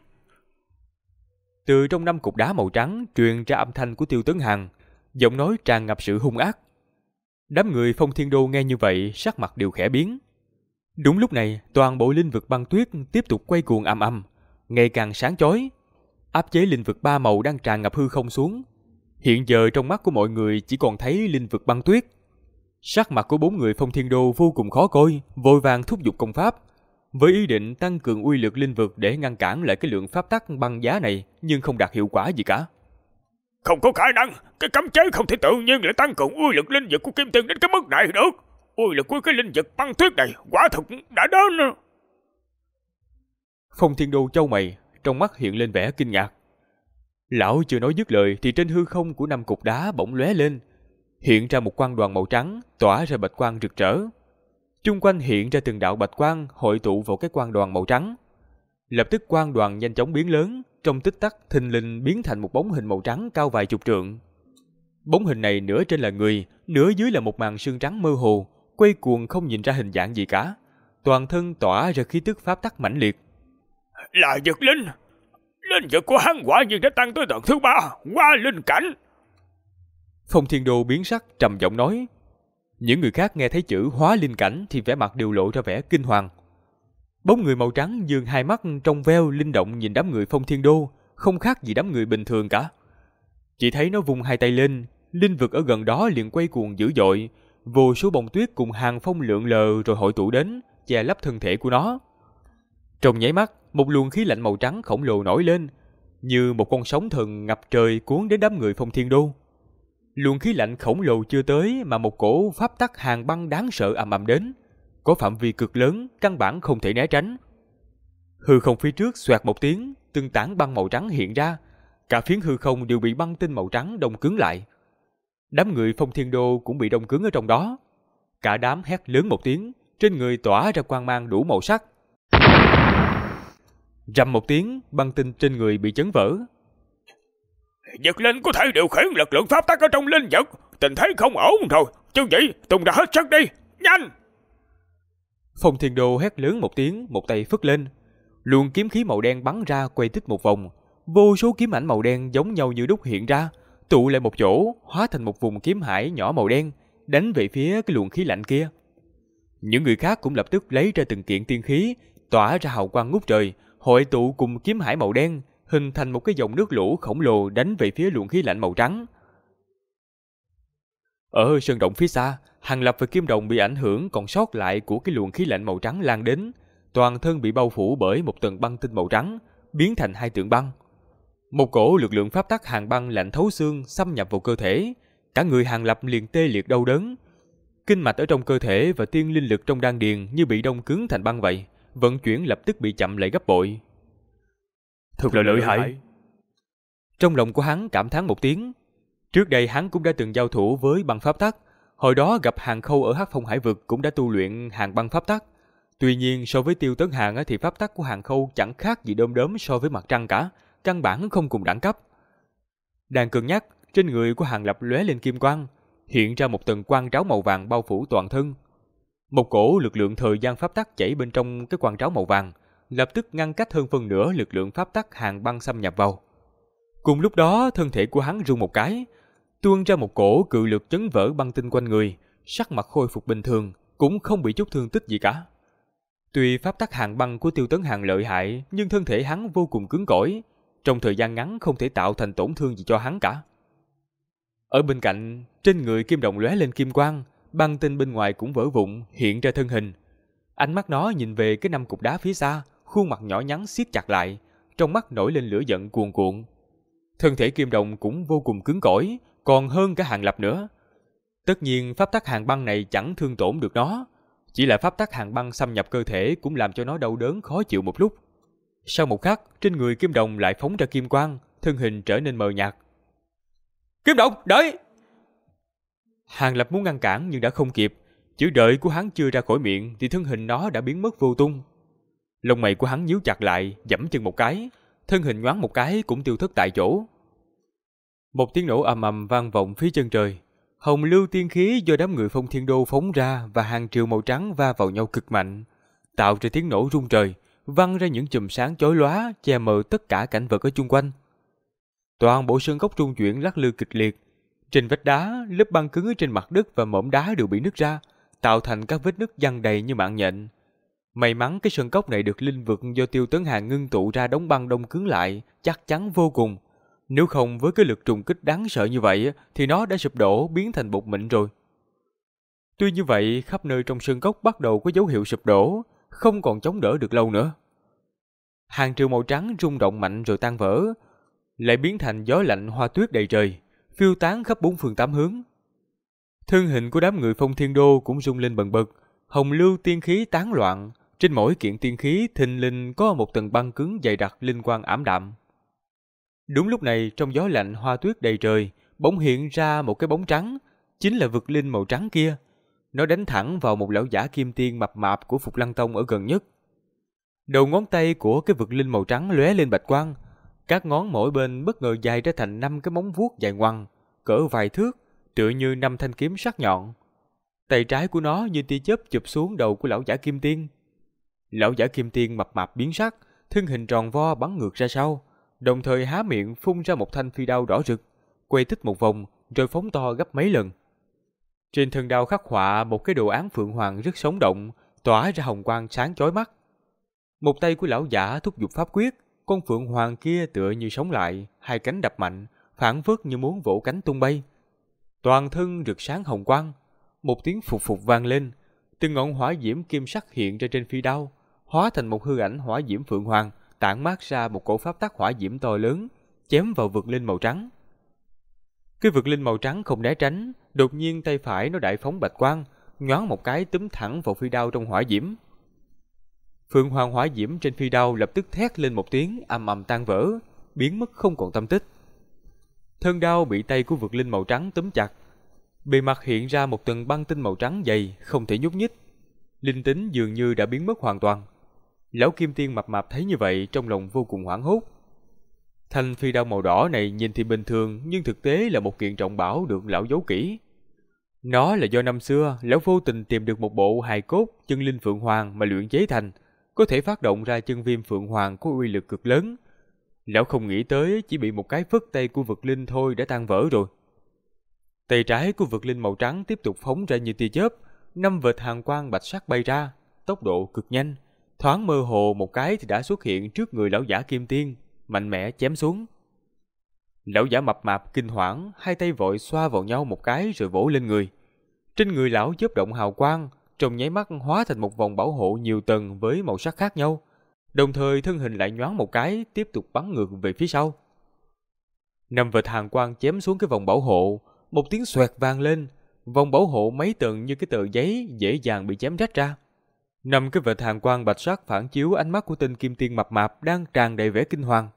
Từ trong 5 cục đá màu trắng truyền ra âm thanh của Tiêu Tấn Hàn, giọng nói tràn ngập sự hung ác. Đám người Phong Thiên Đô nghe như vậy, sắc mặt đều khẽ biến. Đúng lúc này, toàn bộ linh vực băng tuyết tiếp tục quay cuồng ầm ầm, ngày càng sáng chói, áp chế linh vực 3 màu đang tràn ngập hư không xuống. Hiện giờ trong mắt của mọi người chỉ còn thấy linh vực băng tuyết. Sắc mặt của 4 người Phong Thiên Đô vô cùng khó coi, vội vàng thúc giục công pháp, với ý định tăng cường uy lực linh vực để ngăn cản lại cái lượng pháp tắc băng giá này, nhưng không đạt hiệu quả gì cả. Không có khả năng, cái cấm chế không thể tự nhiên lại tăng cường uy lực linh vực của Kim Tiên đến cái mức này được. Uy lực của cái linh vực băng tuyết này quả thực đã đến. Phong Thiên Đô chau mày, trong mắt hiện lên vẻ kinh ngạc. Lão chưa nói dứt lời thì trên hư không của 5 cục đá bỗng lóe lên, hiện ra một quang đoàn màu trắng, tỏa ra bạch quang rực rỡ. Chung quanh hiện ra từng đạo bạch quang hội tụ vào cái quang đoàn màu trắng. Lập tức quang đoàn nhanh chóng biến lớn, trong tích tắc thình lình biến thành một bóng hình màu trắng cao vài chục trượng. Bóng hình này nửa trên là người, nửa dưới là một màn sương trắng mơ hồ, quay cuồng không nhìn ra hình dạng gì cả. Toàn thân tỏa ra khí tức pháp tắc mãnh liệt. Là Dực Linh. Linh vật của hắn quả nhiên đã tăng tới tầng thứ 3, qua linh cảnh. Phong Thiên Đô biến sắc trầm giọng nói. Những người khác nghe thấy chữ hóa linh cảnh thì vẻ mặt đều lộ ra vẻ kinh hoàng. Bóng người màu trắng dương hai mắt trong veo linh động nhìn đám người Phong Thiên Đô, không khác gì đám người bình thường cả. Chỉ thấy nó vung hai tay lên, linh vực ở gần đó liền quay cuồng dữ dội, vô số bông tuyết cùng hàng phong lượn lờ rồi hội tụ đến, che lấp thân thể của nó. Trong nháy mắt, một luồng khí lạnh màu trắng khổng lồ nổi lên, như một con sóng thần ngập trời cuốn đến đám người Phong Thiên Đô. Luồng khí lạnh khổng lồ chưa tới mà một cổ pháp tắc hàn băng đáng sợ ầm ầm đến, có phạm vi cực lớn, căn bản không thể né tránh. Hư không phía trước xoẹt một tiếng, từng tảng băng màu trắng hiện ra, cả phiến hư không đều bị băng tinh màu trắng đông cứng lại. Đám người Phong Thiên Đô cũng bị đông cứng ở trong đó. Cả đám hét lớn một tiếng, trên người tỏa ra quang mang đủ màu sắc. Rầm một tiếng, băng tinh trên người bị chấn vỡ. Dực Linh có thể điều khiển lực lượng pháp tắc ở trong linh vật, tình thế không ổn rồi. Chứ vậy, tung ra hết sức đi, nhanh! Phong Thiên Đô hét lớn một tiếng, một tay phất lên. Luồng kiếm khí màu đen bắn ra quay tích một vòng. Vô số kiếm ảnh màu đen giống nhau như đúc hiện ra, tụ lại một chỗ, hóa thành một vùng kiếm hải nhỏ màu đen, đánh về phía cái luồng khí lạnh kia. Những người khác cũng lập tức lấy ra từng kiện tiên khí, tỏa ra hào quang ngút trời, hội tụ cùng kiếm hải màu đen, hình thành một cái dòng nước lũ khổng lồ đánh về phía luồng khí lạnh màu trắng. Ở sơn động phía xa, Hàng Lập và Kim Đồng bị ảnh hưởng còn sót lại của cái luồng khí lạnh màu trắng lan đến, toàn thân bị bao phủ bởi một tầng băng tinh màu trắng, biến thành hai tượng băng. Một cổ lực lượng pháp tắc hàn băng lạnh thấu xương xâm nhập vào cơ thể, cả người Hàng Lập liền tê liệt đau đớn. Kinh mạch ở trong cơ thể và tiên linh lực trong đan điền như bị đông cứng thành băng vậy, vận chuyển lập tức bị chậm lại gấp bội. Thật là lợi hại. Trong lòng của hắn cảm thán một tiếng. Trước đây hắn cũng đã từng giao thủ với băng pháp tắc, hồi đó gặp Hàn Khâu ở Hắc Phong Hải vực cũng đã tu luyện hàn băng pháp tắc. Tuy nhiên so với Tiêu Tấn Hàn thì pháp tắc của Hàn Khâu chẳng khác gì đom đóm so với mặt trăng cả, căn bản không cùng đẳng cấp. Đang cân nhắc, trên người của Hàng Lập lóe lên kim quang, hiện ra một tầng quang tráo màu vàng bao phủ toàn thân. Một cổ lực lượng thời gian pháp tắc chảy bên trong cái quang tráo màu vàng, lập tức ngăn cách hơn phân nửa lực lượng pháp tắc hàn băng xâm nhập vào. Cùng lúc đó, thân thể của hắn rung một cái, tuôn ra một cổ cự lực chấn vỡ băng tinh quanh người, sắc mặt khôi phục bình thường, cũng không bị chút thương tích gì cả. Tuy pháp tắc hàn băng của Tiêu Tấn Hàn lợi hại, nhưng thân thể hắn vô cùng cứng cỏi, trong thời gian ngắn không thể tạo thành tổn thương gì cho hắn cả. Ở bên cạnh, trên người Kim Đồng lóe lên kim quang, băng tinh bên ngoài cũng vỡ vụn, hiện ra thân hình. Ánh mắt nó nhìn về cái 5 cục đá phía xa, khuôn mặt nhỏ nhắn siết chặt lại, trong mắt nổi lên lửa giận cuồn cuộn. Thân thể Kim Đồng cũng vô cùng cứng cỏi, còn hơn cả Hàng Lập nữa. Tất nhiên pháp tắc hàn băng này chẳng thương tổn được nó, chỉ là pháp tắc hàn băng xâm nhập cơ thể cũng làm cho nó đau đớn khó chịu một lúc. Sau một khắc, trên người Kim Đồng lại phóng ra kim quang, thân hình trở nên mờ nhạt. Kim Đồng, đợi! Hàng Lập muốn ngăn cản nhưng đã không kịp, chữ đợi của hắn chưa ra khỏi miệng thì thân hình nó đã biến mất vô tung. Lông mày của hắn nhíu chặt lại, giẫm chân một cái, thân hình nhoáng một cái cũng tiêu thất tại chỗ. Một tiếng nổ ầm ầm vang vọng phía chân trời. Hồng lưu tiên khí do đám người Phong Thiên Đô phóng ra và hàng triệu màu trắng va vào nhau cực mạnh, tạo ra tiếng nổ rung trời, văng ra những chùm sáng chói lóa che mờ tất cả cảnh vật ở chung quanh. Toàn bộ sơn cốc rung chuyển lắc lư kịch liệt. Trên vách đá, lớp băng cứng ở trên mặt đất và mỏm đá đều bị nứt ra, tạo thành các vết nứt giăng đầy như mạng nhện. May mắn cái sơn cốc này được linh vực do Tiêu Tấn Hàn ngưng tụ ra đóng băng đông cứng lại, chắc chắn vô cùng. Nếu không với cái lực trùng kích đáng sợ như vậy thì nó đã sụp đổ biến thành bột mịn rồi. Tuy như vậy, khắp nơi trong sơn cốc bắt đầu có dấu hiệu sụp đổ, không còn chống đỡ được lâu nữa. Hàng triệu màu trắng rung động mạnh rồi tan vỡ, lại biến thành gió lạnh hoa tuyết đầy trời, phiêu tán khắp bốn phương tám hướng. Thân hình của đám người Phong Thiên Đô cũng rung lên bần bật, hồng lưu tiên khí tán loạn, Trên mỗi kiện tiên khí thình lình có một tầng băng cứng dày đặc linh quang ảm đạm. Đúng lúc này, trong gió lạnh hoa tuyết đầy trời, bỗng hiện ra một cái bóng trắng, chính là vực linh màu trắng kia. Nó đánh thẳng vào một lão giả kim tiên mập mạp của Phục Lăng Tông ở gần nhất. Đầu ngón tay của cái vực linh màu trắng lóe lên bạch quang, các ngón mỗi bên bất ngờ dài ra thành 5 cái móng vuốt dài ngoằng, cỡ vài thước, tựa như 5 thanh kiếm sắc nhọn. Tay trái của nó như tia chớp chụp xuống đầu của lão giả kim tiên. Lão giả kim tiên mập mạp biến sắc, thân hình tròn vo bắn ngược ra sau, đồng thời há miệng phun ra một thanh phi đao đỏ rực, quay thích một vòng rồi phóng to gấp mấy lần. Trên thân đao khắc họa một cái đồ án phượng hoàng rất sống động, tỏa ra hồng quang sáng chói mắt. Một tay của lão giả thúc giục pháp quyết, con phượng hoàng kia tựa như sống lại, hai cánh đập mạnh, phảng phất như muốn vỗ cánh tung bay. Toàn thân rực sáng hồng quang, một tiếng phục phục vang lên, từng ngọn hỏa diễm kim sắc hiện ra trên phi đao, hóa thành một hư ảnh hỏa diễm phượng hoàng, tản mát ra một cổ pháp tắc hỏa diễm to lớn, chém vào vực linh màu trắng. Cái vực linh màu trắng không né tránh, đột nhiên tay phải nó đại phóng bạch quang, nhoáng một cái túm thẳng vào phi đao trong hỏa diễm. Phượng hoàng hỏa diễm trên phi đao lập tức thét lên một tiếng, ầm ầm tan vỡ, biến mất không còn tâm tích. Thân đao bị tay của vực linh màu trắng túm chặt, bề mặt hiện ra một tầng băng tinh màu trắng dày, không thể nhúc nhích. Linh tính dường như đã biến mất hoàn toàn. Lão kim tiên mập mạp thấy như vậy, trong lòng vô cùng hoảng hốt. Thanh phi đao màu đỏ này nhìn thì bình thường, nhưng thực tế là một kiện trọng bảo được lão giấu kỹ. Nó là do năm xưa lão vô tình tìm được một bộ hài cốt chân linh phượng hoàng mà luyện chế thành, có thể phát động ra chân viêm phượng hoàng có uy lực cực lớn. Lão không nghĩ tới chỉ bị một cái phất tay của vực linh thôi đã tan vỡ rồi. Tay trái của vực linh màu trắng tiếp tục phóng ra như tia chớp, 5 vệt hàn quang bạch sắc bay ra, tốc độ cực nhanh, thoáng mơ hồ một cái thì đã xuất hiện trước người lão giả kim tiên, mạnh mẽ chém xuống. Lão giả mập mạp kinh hoảng, hai tay vội xoa vào nhau một cái rồi vỗ lên người. Trên người lão chớp động hào quang, trong nháy mắt hóa thành một vòng bảo hộ nhiều tầng với màu sắc khác nhau. Đồng thời thân hình lại nhoáng một cái, tiếp tục bắn ngược về phía sau. 5 vệt hàn quang chém xuống cái vòng bảo hộ, một tiếng xoẹt vang lên, vòng bảo hộ mấy tầng như cái tờ giấy dễ dàng bị chém rách ra. 5 cái vệt hàn quang bạch sắc phản chiếu ánh mắt của tên kim tiên mập mạp đang tràn đầy vẻ kinh hoàng.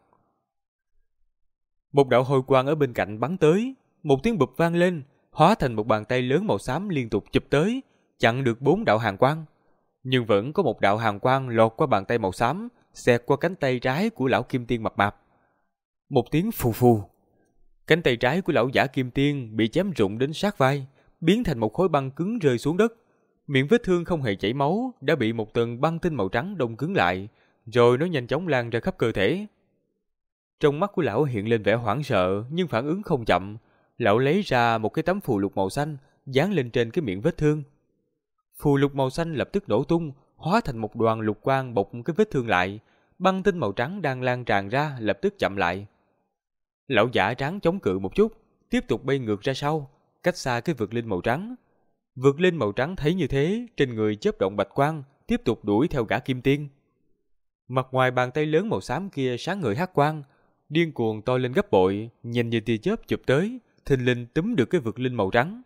Một đạo hồi quang ở bên cạnh bắn tới, một tiếng bụp vang lên, hóa thành một bàn tay lớn màu xám liên tục chụp tới, chặn được 4 đạo hàn quang. Nhưng vẫn có một đạo hàn quang lọt qua bàn tay màu xám, xẹt qua cánh tay trái của lão kim tiên mập mạp. Một tiếng phù phù, cánh tay trái của lão giả kim tiên bị chém rụng đến sát vai, biến thành một khối băng cứng rơi xuống đất. Miệng vết thương không hề chảy máu, đã bị một tầng băng tinh màu trắng đông cứng lại, rồi nó nhanh chóng lan ra khắp cơ thể. Trong mắt của lão hiện lên vẻ hoảng sợ, nhưng phản ứng không chậm. Lão lấy ra một cái tấm phù lục màu xanh, dán lên trên cái miệng vết thương. Phù lục màu xanh lập tức nổ tung, hóa thành một đoàn lục quang bọc cái vết thương lại. Băng tinh màu trắng đang lan tràn ra lập tức chậm lại. Lão giả tráng chống cự một chút, tiếp tục bay ngược ra sau, cách xa cái vực linh màu trắng. Vực linh màu trắng thấy như thế, trên người chớp động bạch quang, tiếp tục đuổi theo gã kim tiên. Mặt ngoài bàn tay lớn màu xám kia sáng ngời hắc quang, điên cuồng to lên gấp bội, nhanh như tia chớp chụp tới, thình lình túm được cái vực linh màu trắng.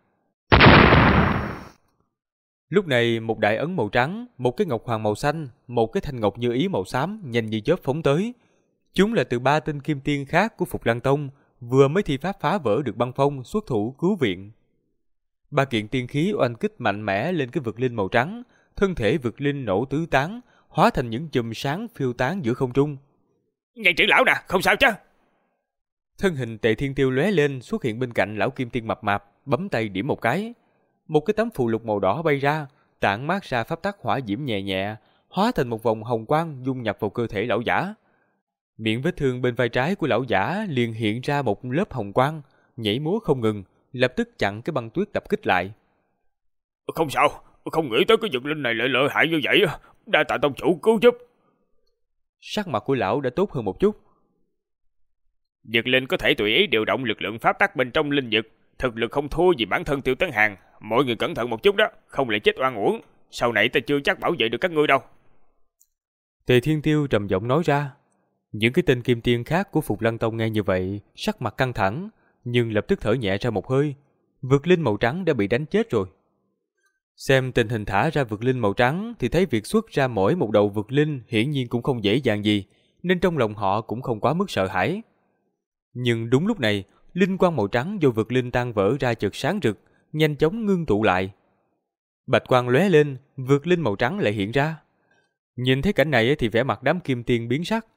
Lúc này một đại ấn màu trắng, một cái ngọc hoàng màu xanh, một cái thanh ngọc như ý màu xám nhanh như chớp phóng tới. Chúng là từ 3 tên kim tiên khác của Phục Lăng Tông, vừa mới thi pháp phá vỡ được băng phong xuất thủ cứu viện. 3 kiện tiên khí oanh kích mạnh mẽ lên cái vực linh màu trắng, thân thể vực linh nổ tứ tán, hóa thành những chùm sáng phiêu tán giữa không trung. Nhị trưởng lão nè, không sao chứ? Thân hình Tề Thiên Tiêu lóe lên xuất hiện bên cạnh lão kim tiên mập mạp, bấm tay điểm một cái. Một cái tấm phù lục màu đỏ bay ra, tản mát ra pháp tắc hỏa diễm nhẹ nhẹ, hóa thành một vòng hồng quang dung nhập vào cơ thể lão giả. Miệng vết thương bên vai trái của lão giả liền hiện ra một lớp hồng quang, nhảy múa không ngừng, lập tức chặn cái băng tuyết tập kích lại. Không sao, không nghĩ tới cái vực linh này lại lợi hại như vậy, đa tạ tông chủ cứu giúp. Sắc mặt của lão đã tốt hơn một chút. Vực linh có thể tùy ý điều động lực lượng pháp tắc bên trong linh vực, thực lực không thua gì bản thân Tiêu Tấn Hàn. Mọi người cẩn thận một chút đó, không lại chết oan uổng. Sau này ta chưa chắc bảo vệ được các ngươi đâu. Tề Thiên Tiêu trầm giọng nói ra. Những cái tên kim tiên khác của Phục Lăng Tông nghe như vậy, sắc mặt căng thẳng, nhưng lập tức thở nhẹ ra một hơi. Vực linh màu trắng đã bị đánh chết rồi. Xem tình hình thả ra vực linh màu trắng thì thấy việc xuất ra mỗi một đầu vực linh hiển nhiên cũng không dễ dàng gì, nên trong lòng họ cũng không quá mức sợ hãi. Nhưng đúng lúc này, linh quang màu trắng do vực linh tan vỡ ra chợt sáng rực, nhanh chóng ngưng tụ lại. Bạch quang lóe lên, vực linh màu trắng lại hiện ra. Nhìn thấy cảnh này thì vẻ mặt đám kim tiên biến sắc.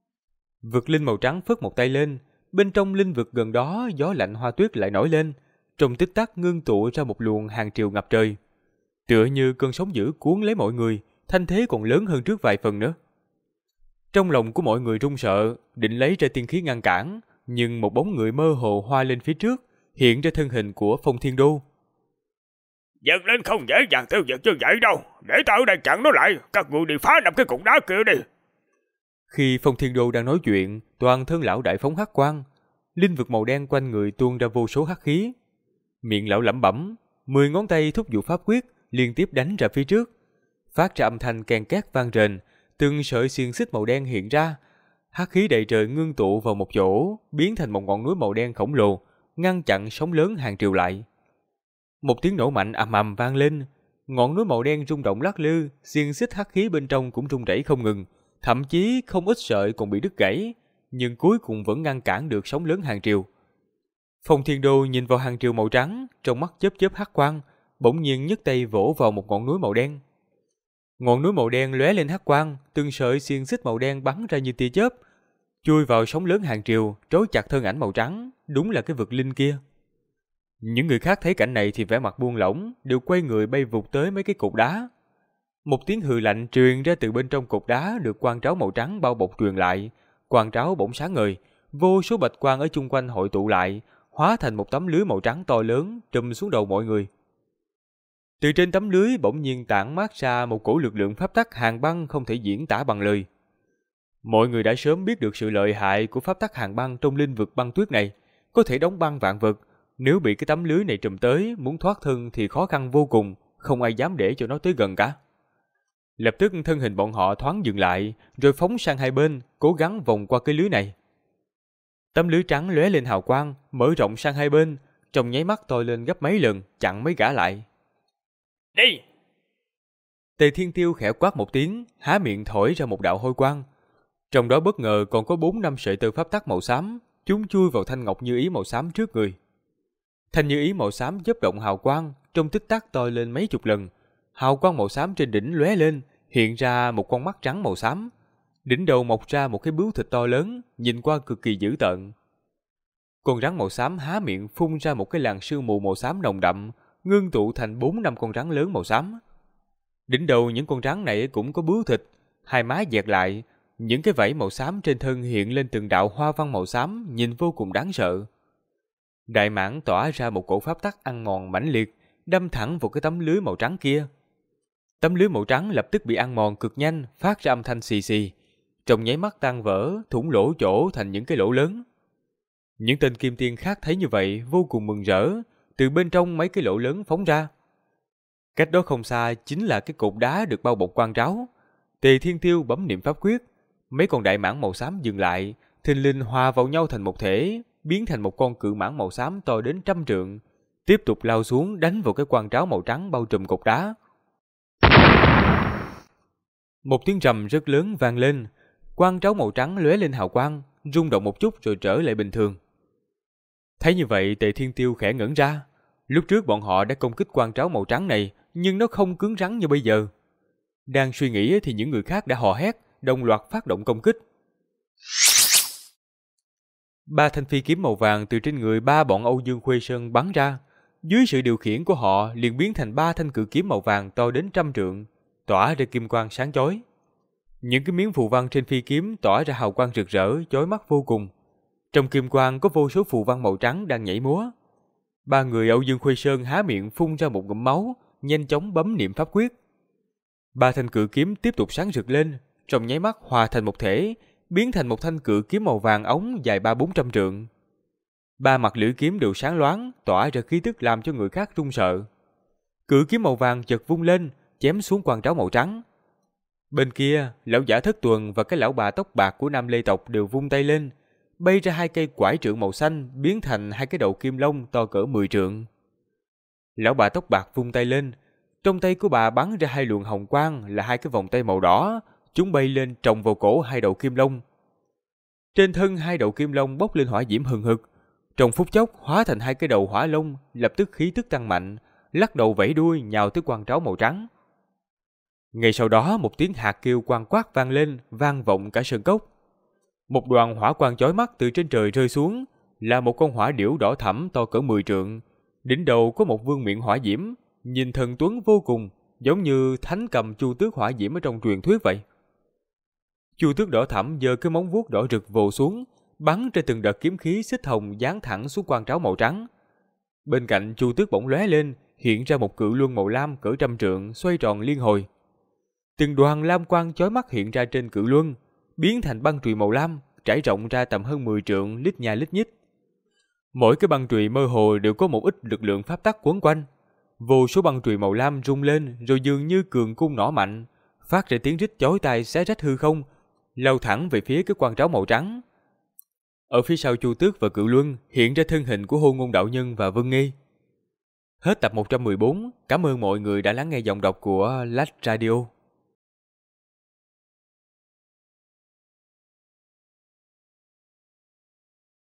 Vực linh màu trắng phất một tay lên, bên trong linh vực gần đó gió lạnh hoa tuyết lại nổi lên, trong tích tắc ngưng tụ ra một luồng hàng triều ngập trời. Tựa như cơn sóng dữ cuốn lấy mọi người, thanh thế còn lớn hơn trước vài phần nữa. Trong lòng của mọi người run sợ, định lấy ra tiên khí ngăn cản, nhưng một bóng người mơ hồ hoa lên phía trước, hiện ra thân hình của Phong Thiên Đô. Giật lên không dễ dàng tiêu diệt như vậy đâu, để ta ở đây chặn nó lại, các ngươi đi phá 5 cái cục đá kia đi. Khi Phong Thiên Đô đang nói chuyện, toàn thân lão đại phóng hắc quang, linh vực màu đen quanh người tuôn ra vô số hắc khí. Miệng lão lẩm bẩm, 10 ngón tay thúc giục pháp quyết, liên tiếp đánh ra phía trước, phát ra âm thanh ken két vang rền, từng sợi xiềng xích màu đen hiện ra, hắc khí đầy trời ngưng tụ vào một chỗ, biến thành một ngọn núi màu đen khổng lồ, ngăn chặn sóng lớn hàng triều lại. Một tiếng nổ mạnh ầm ầm vang lên, ngọn núi màu đen rung động lắc lư, xiềng xích hắc khí bên trong cũng rung rẩy không ngừng, thậm chí không ít sợi còn bị đứt gãy, nhưng cuối cùng vẫn ngăn cản được sóng lớn hàng triều. Phong Thiên Đô nhìn vào hàng triều màu trắng, trong mắt chớp chớp hắc quang, bỗng nhiên nhấc tay vỗ vào một ngọn núi màu đen. Ngọn núi màu đen lóe lên hắc quang, từng sợi xiềng xích màu đen bắn ra như tia chớp, chui vào sóng lớn hàng triều, trói chặt thân ảnh màu trắng, đúng là cái vực linh kia. Những người khác thấy cảnh này thì vẻ mặt buông lỏng, đều quay người bay vụt tới mấy cái cục đá. Một tiếng hừ lạnh truyền ra từ bên trong cục đá được quang tráo màu trắng bao bọc truyền lại, quang tráo bỗng sáng ngời, vô số bạch quang ở chung quanh hội tụ lại, hóa thành một tấm lưới màu trắng to lớn trùm xuống đầu mọi người. Từ trên tấm lưới bỗng nhiên tản mát ra một cổ lực lượng pháp tắc hàn băng không thể diễn tả bằng lời. Mọi người đã sớm biết được sự lợi hại của pháp tắc hàn băng trong linh vực băng tuyết này, có thể đóng băng vạn vật. Nếu bị cái tấm lưới này trùm tới, muốn thoát thân thì khó khăn vô cùng, không ai dám để cho nó tới gần cả. Lập tức thân hình bọn họ thoáng dừng lại, rồi phóng sang hai bên, cố gắng vòng qua cái lưới này. Tấm lưới trắng lóe lên hào quang, mở rộng sang hai bên, trong nháy mắt to lên gấp mấy lần, chặn mấy gã lại. Đi! Tề Thiên Tiêu khẽ quát một tiếng, há miệng thổi ra một đạo hôi quang. Trong đó bất ngờ còn có 4-5 sợi tơ pháp tắc màu xám, chúng chui vào thanh ngọc như ý màu xám trước người. Thanh như ý màu xám chớp động hào quang, trong tích tắc to lên mấy chục lần. Hào quang màu xám trên đỉnh lóe lên, hiện ra một con mắt trắng màu xám. Đỉnh đầu mọc ra một cái bướu thịt to lớn, nhìn qua cực kỳ dữ tợn. Con rắn màu xám há miệng phun ra một cái làn sương mù màu xám nồng đậm, ngưng tụ thành 4-5 con rắn lớn màu xám. Đỉnh đầu những con rắn này cũng có bướu thịt, hai má dẹt lại, những cái vảy màu xám trên thân hiện lên từng đạo hoa văn màu xám, nhìn vô cùng đáng sợ. Đại mãng tỏa ra một cổ pháp tắc ăn mòn mãnh liệt, đâm thẳng vào cái tấm lưới màu trắng kia. Tấm lưới màu trắng lập tức bị ăn mòn cực nhanh, phát ra âm thanh xì xì. Trong nháy mắt tan vỡ, thủng lỗ chỗ thành những cái lỗ lớn. Những tên kim tiên khác thấy như vậy vô cùng mừng rỡ, từ bên trong mấy cái lỗ lớn phóng ra. Cách đó không xa chính là cái cột đá được bao bọc quang tráo. Tề Thiên Tiêu bấm niệm pháp quyết, mấy con đại mãng màu xám dừng lại, thình lình hòa vào nhau thành một thể, biến thành một con cự mãng màu xám to đến 100 trượng, tiếp tục lao xuống đánh vào cái quang tráo màu trắng bao trùm cột đá. Một tiếng rầm rất lớn vang lên, quang tráo màu trắng lóe lên hào quang, rung động một chút rồi trở lại bình thường. Thấy như vậy, Tề Thiên Tiêu khẽ ngẩn ra. Lúc trước bọn họ đã công kích quang tráo màu trắng này, nhưng nó không cứng rắn như bây giờ. Đang suy nghĩ thì những người khác đã hò hét, đồng loạt phát động công kích. 3 thanh phi kiếm màu vàng từ trên người 3 bọn Âu Dương Khuê Sơn bắn ra. Dưới sự điều khiển của họ liền biến thành 3 thanh cự kiếm màu vàng to đến 100 trượng, tỏa ra kim quang sáng chói. Những cái miếng phù văn trên phi kiếm tỏa ra hào quang rực rỡ, chói mắt vô cùng. Trong kim quang có vô số phù văn màu trắng đang nhảy múa. 3 người Âu Dương Khuê Sơn há miệng phun ra một ngụm máu, nhanh chóng bấm niệm pháp quyết. 3 thanh cự kiếm tiếp tục sáng rực lên, trong nháy mắt hòa thành một thể, biến thành một thanh cự kiếm màu vàng ống dài 300-400 trượng. 3 mặt lưỡi kiếm đều sáng loáng, tỏa ra khí tức làm cho người khác run sợ. Cự kiếm màu vàng chợt vung lên, chém xuống quang tráo màu trắng. Bên kia, lão giả Thất Tuần và cái lão bà tóc bạc của Nam Lê tộc đều vung tay lên, bay ra 2 cây quải trượng màu xanh, biến thành 2 cái đầu kim long to cỡ 10 trượng. Lão bà tóc bạc vung tay lên, Trong tay của bà bắn ra 2 luồng hồng quang là 2 cái vòng tay màu đỏ, chúng bay lên trồng vào cổ 2 đầu kim long. Trên thân 2 đầu kim long bốc lên hỏa diễm hừng hực, trong phút chốc hóa thành 2 cái đầu hỏa long, lập tức khí tức tăng mạnh, lắc đầu vẫy đuôi nhào tới quan tráo màu trắng. Ngay sau đó một tiếng hạt kêu quang quát vang lên, vang vọng cả sơn cốc. Một đoàn hỏa quang chói mắt từ trên trời rơi xuống, là một con hỏa điểu đỏ thẫm to cỡ 10 trượng, đỉnh đầu có một vương miện hỏa diễm, nhìn thần tuấn vô cùng, giống như thánh cầm Chu Tước hỏa diễm ở trong truyền thuyết vậy. Chu Tước đỏ thẫm giơ cái móng vuốt đỏ rực vồ xuống, bắn ra từng đợt kiếm khí xích hồng giáng thẳng xuống quan tráo màu trắng. Bên cạnh Chu Tước bỗng lóe lên, hiện ra một cự luân màu lam cỡ 100 trượng xoay tròn liên hồi. Từng đoàn lam quang chói mắt hiện ra trên cự luân, biến thành băng chùy màu lam, trải rộng ra tầm hơn 10 trượng, lít nha lít nhít. Mỗi cái băng chùy mơ hồ đều có một ít lực lượng pháp tắc quấn quanh. Vô số băng chùy màu lam rung lên rồi dường như cường cung nỏ mạnh, phát ra tiếng rít chói tai xé rách hư không, lao thẳng về phía cái quan tráo màu trắng. Ở phía sau Chu Tước và Cự Luân hiện ra thân hình của Hôn Ngôn đạo nhân và Vân Nghi. Hết tập 114, cảm ơn mọi người đã lắng nghe giọng đọc của Lách Radio.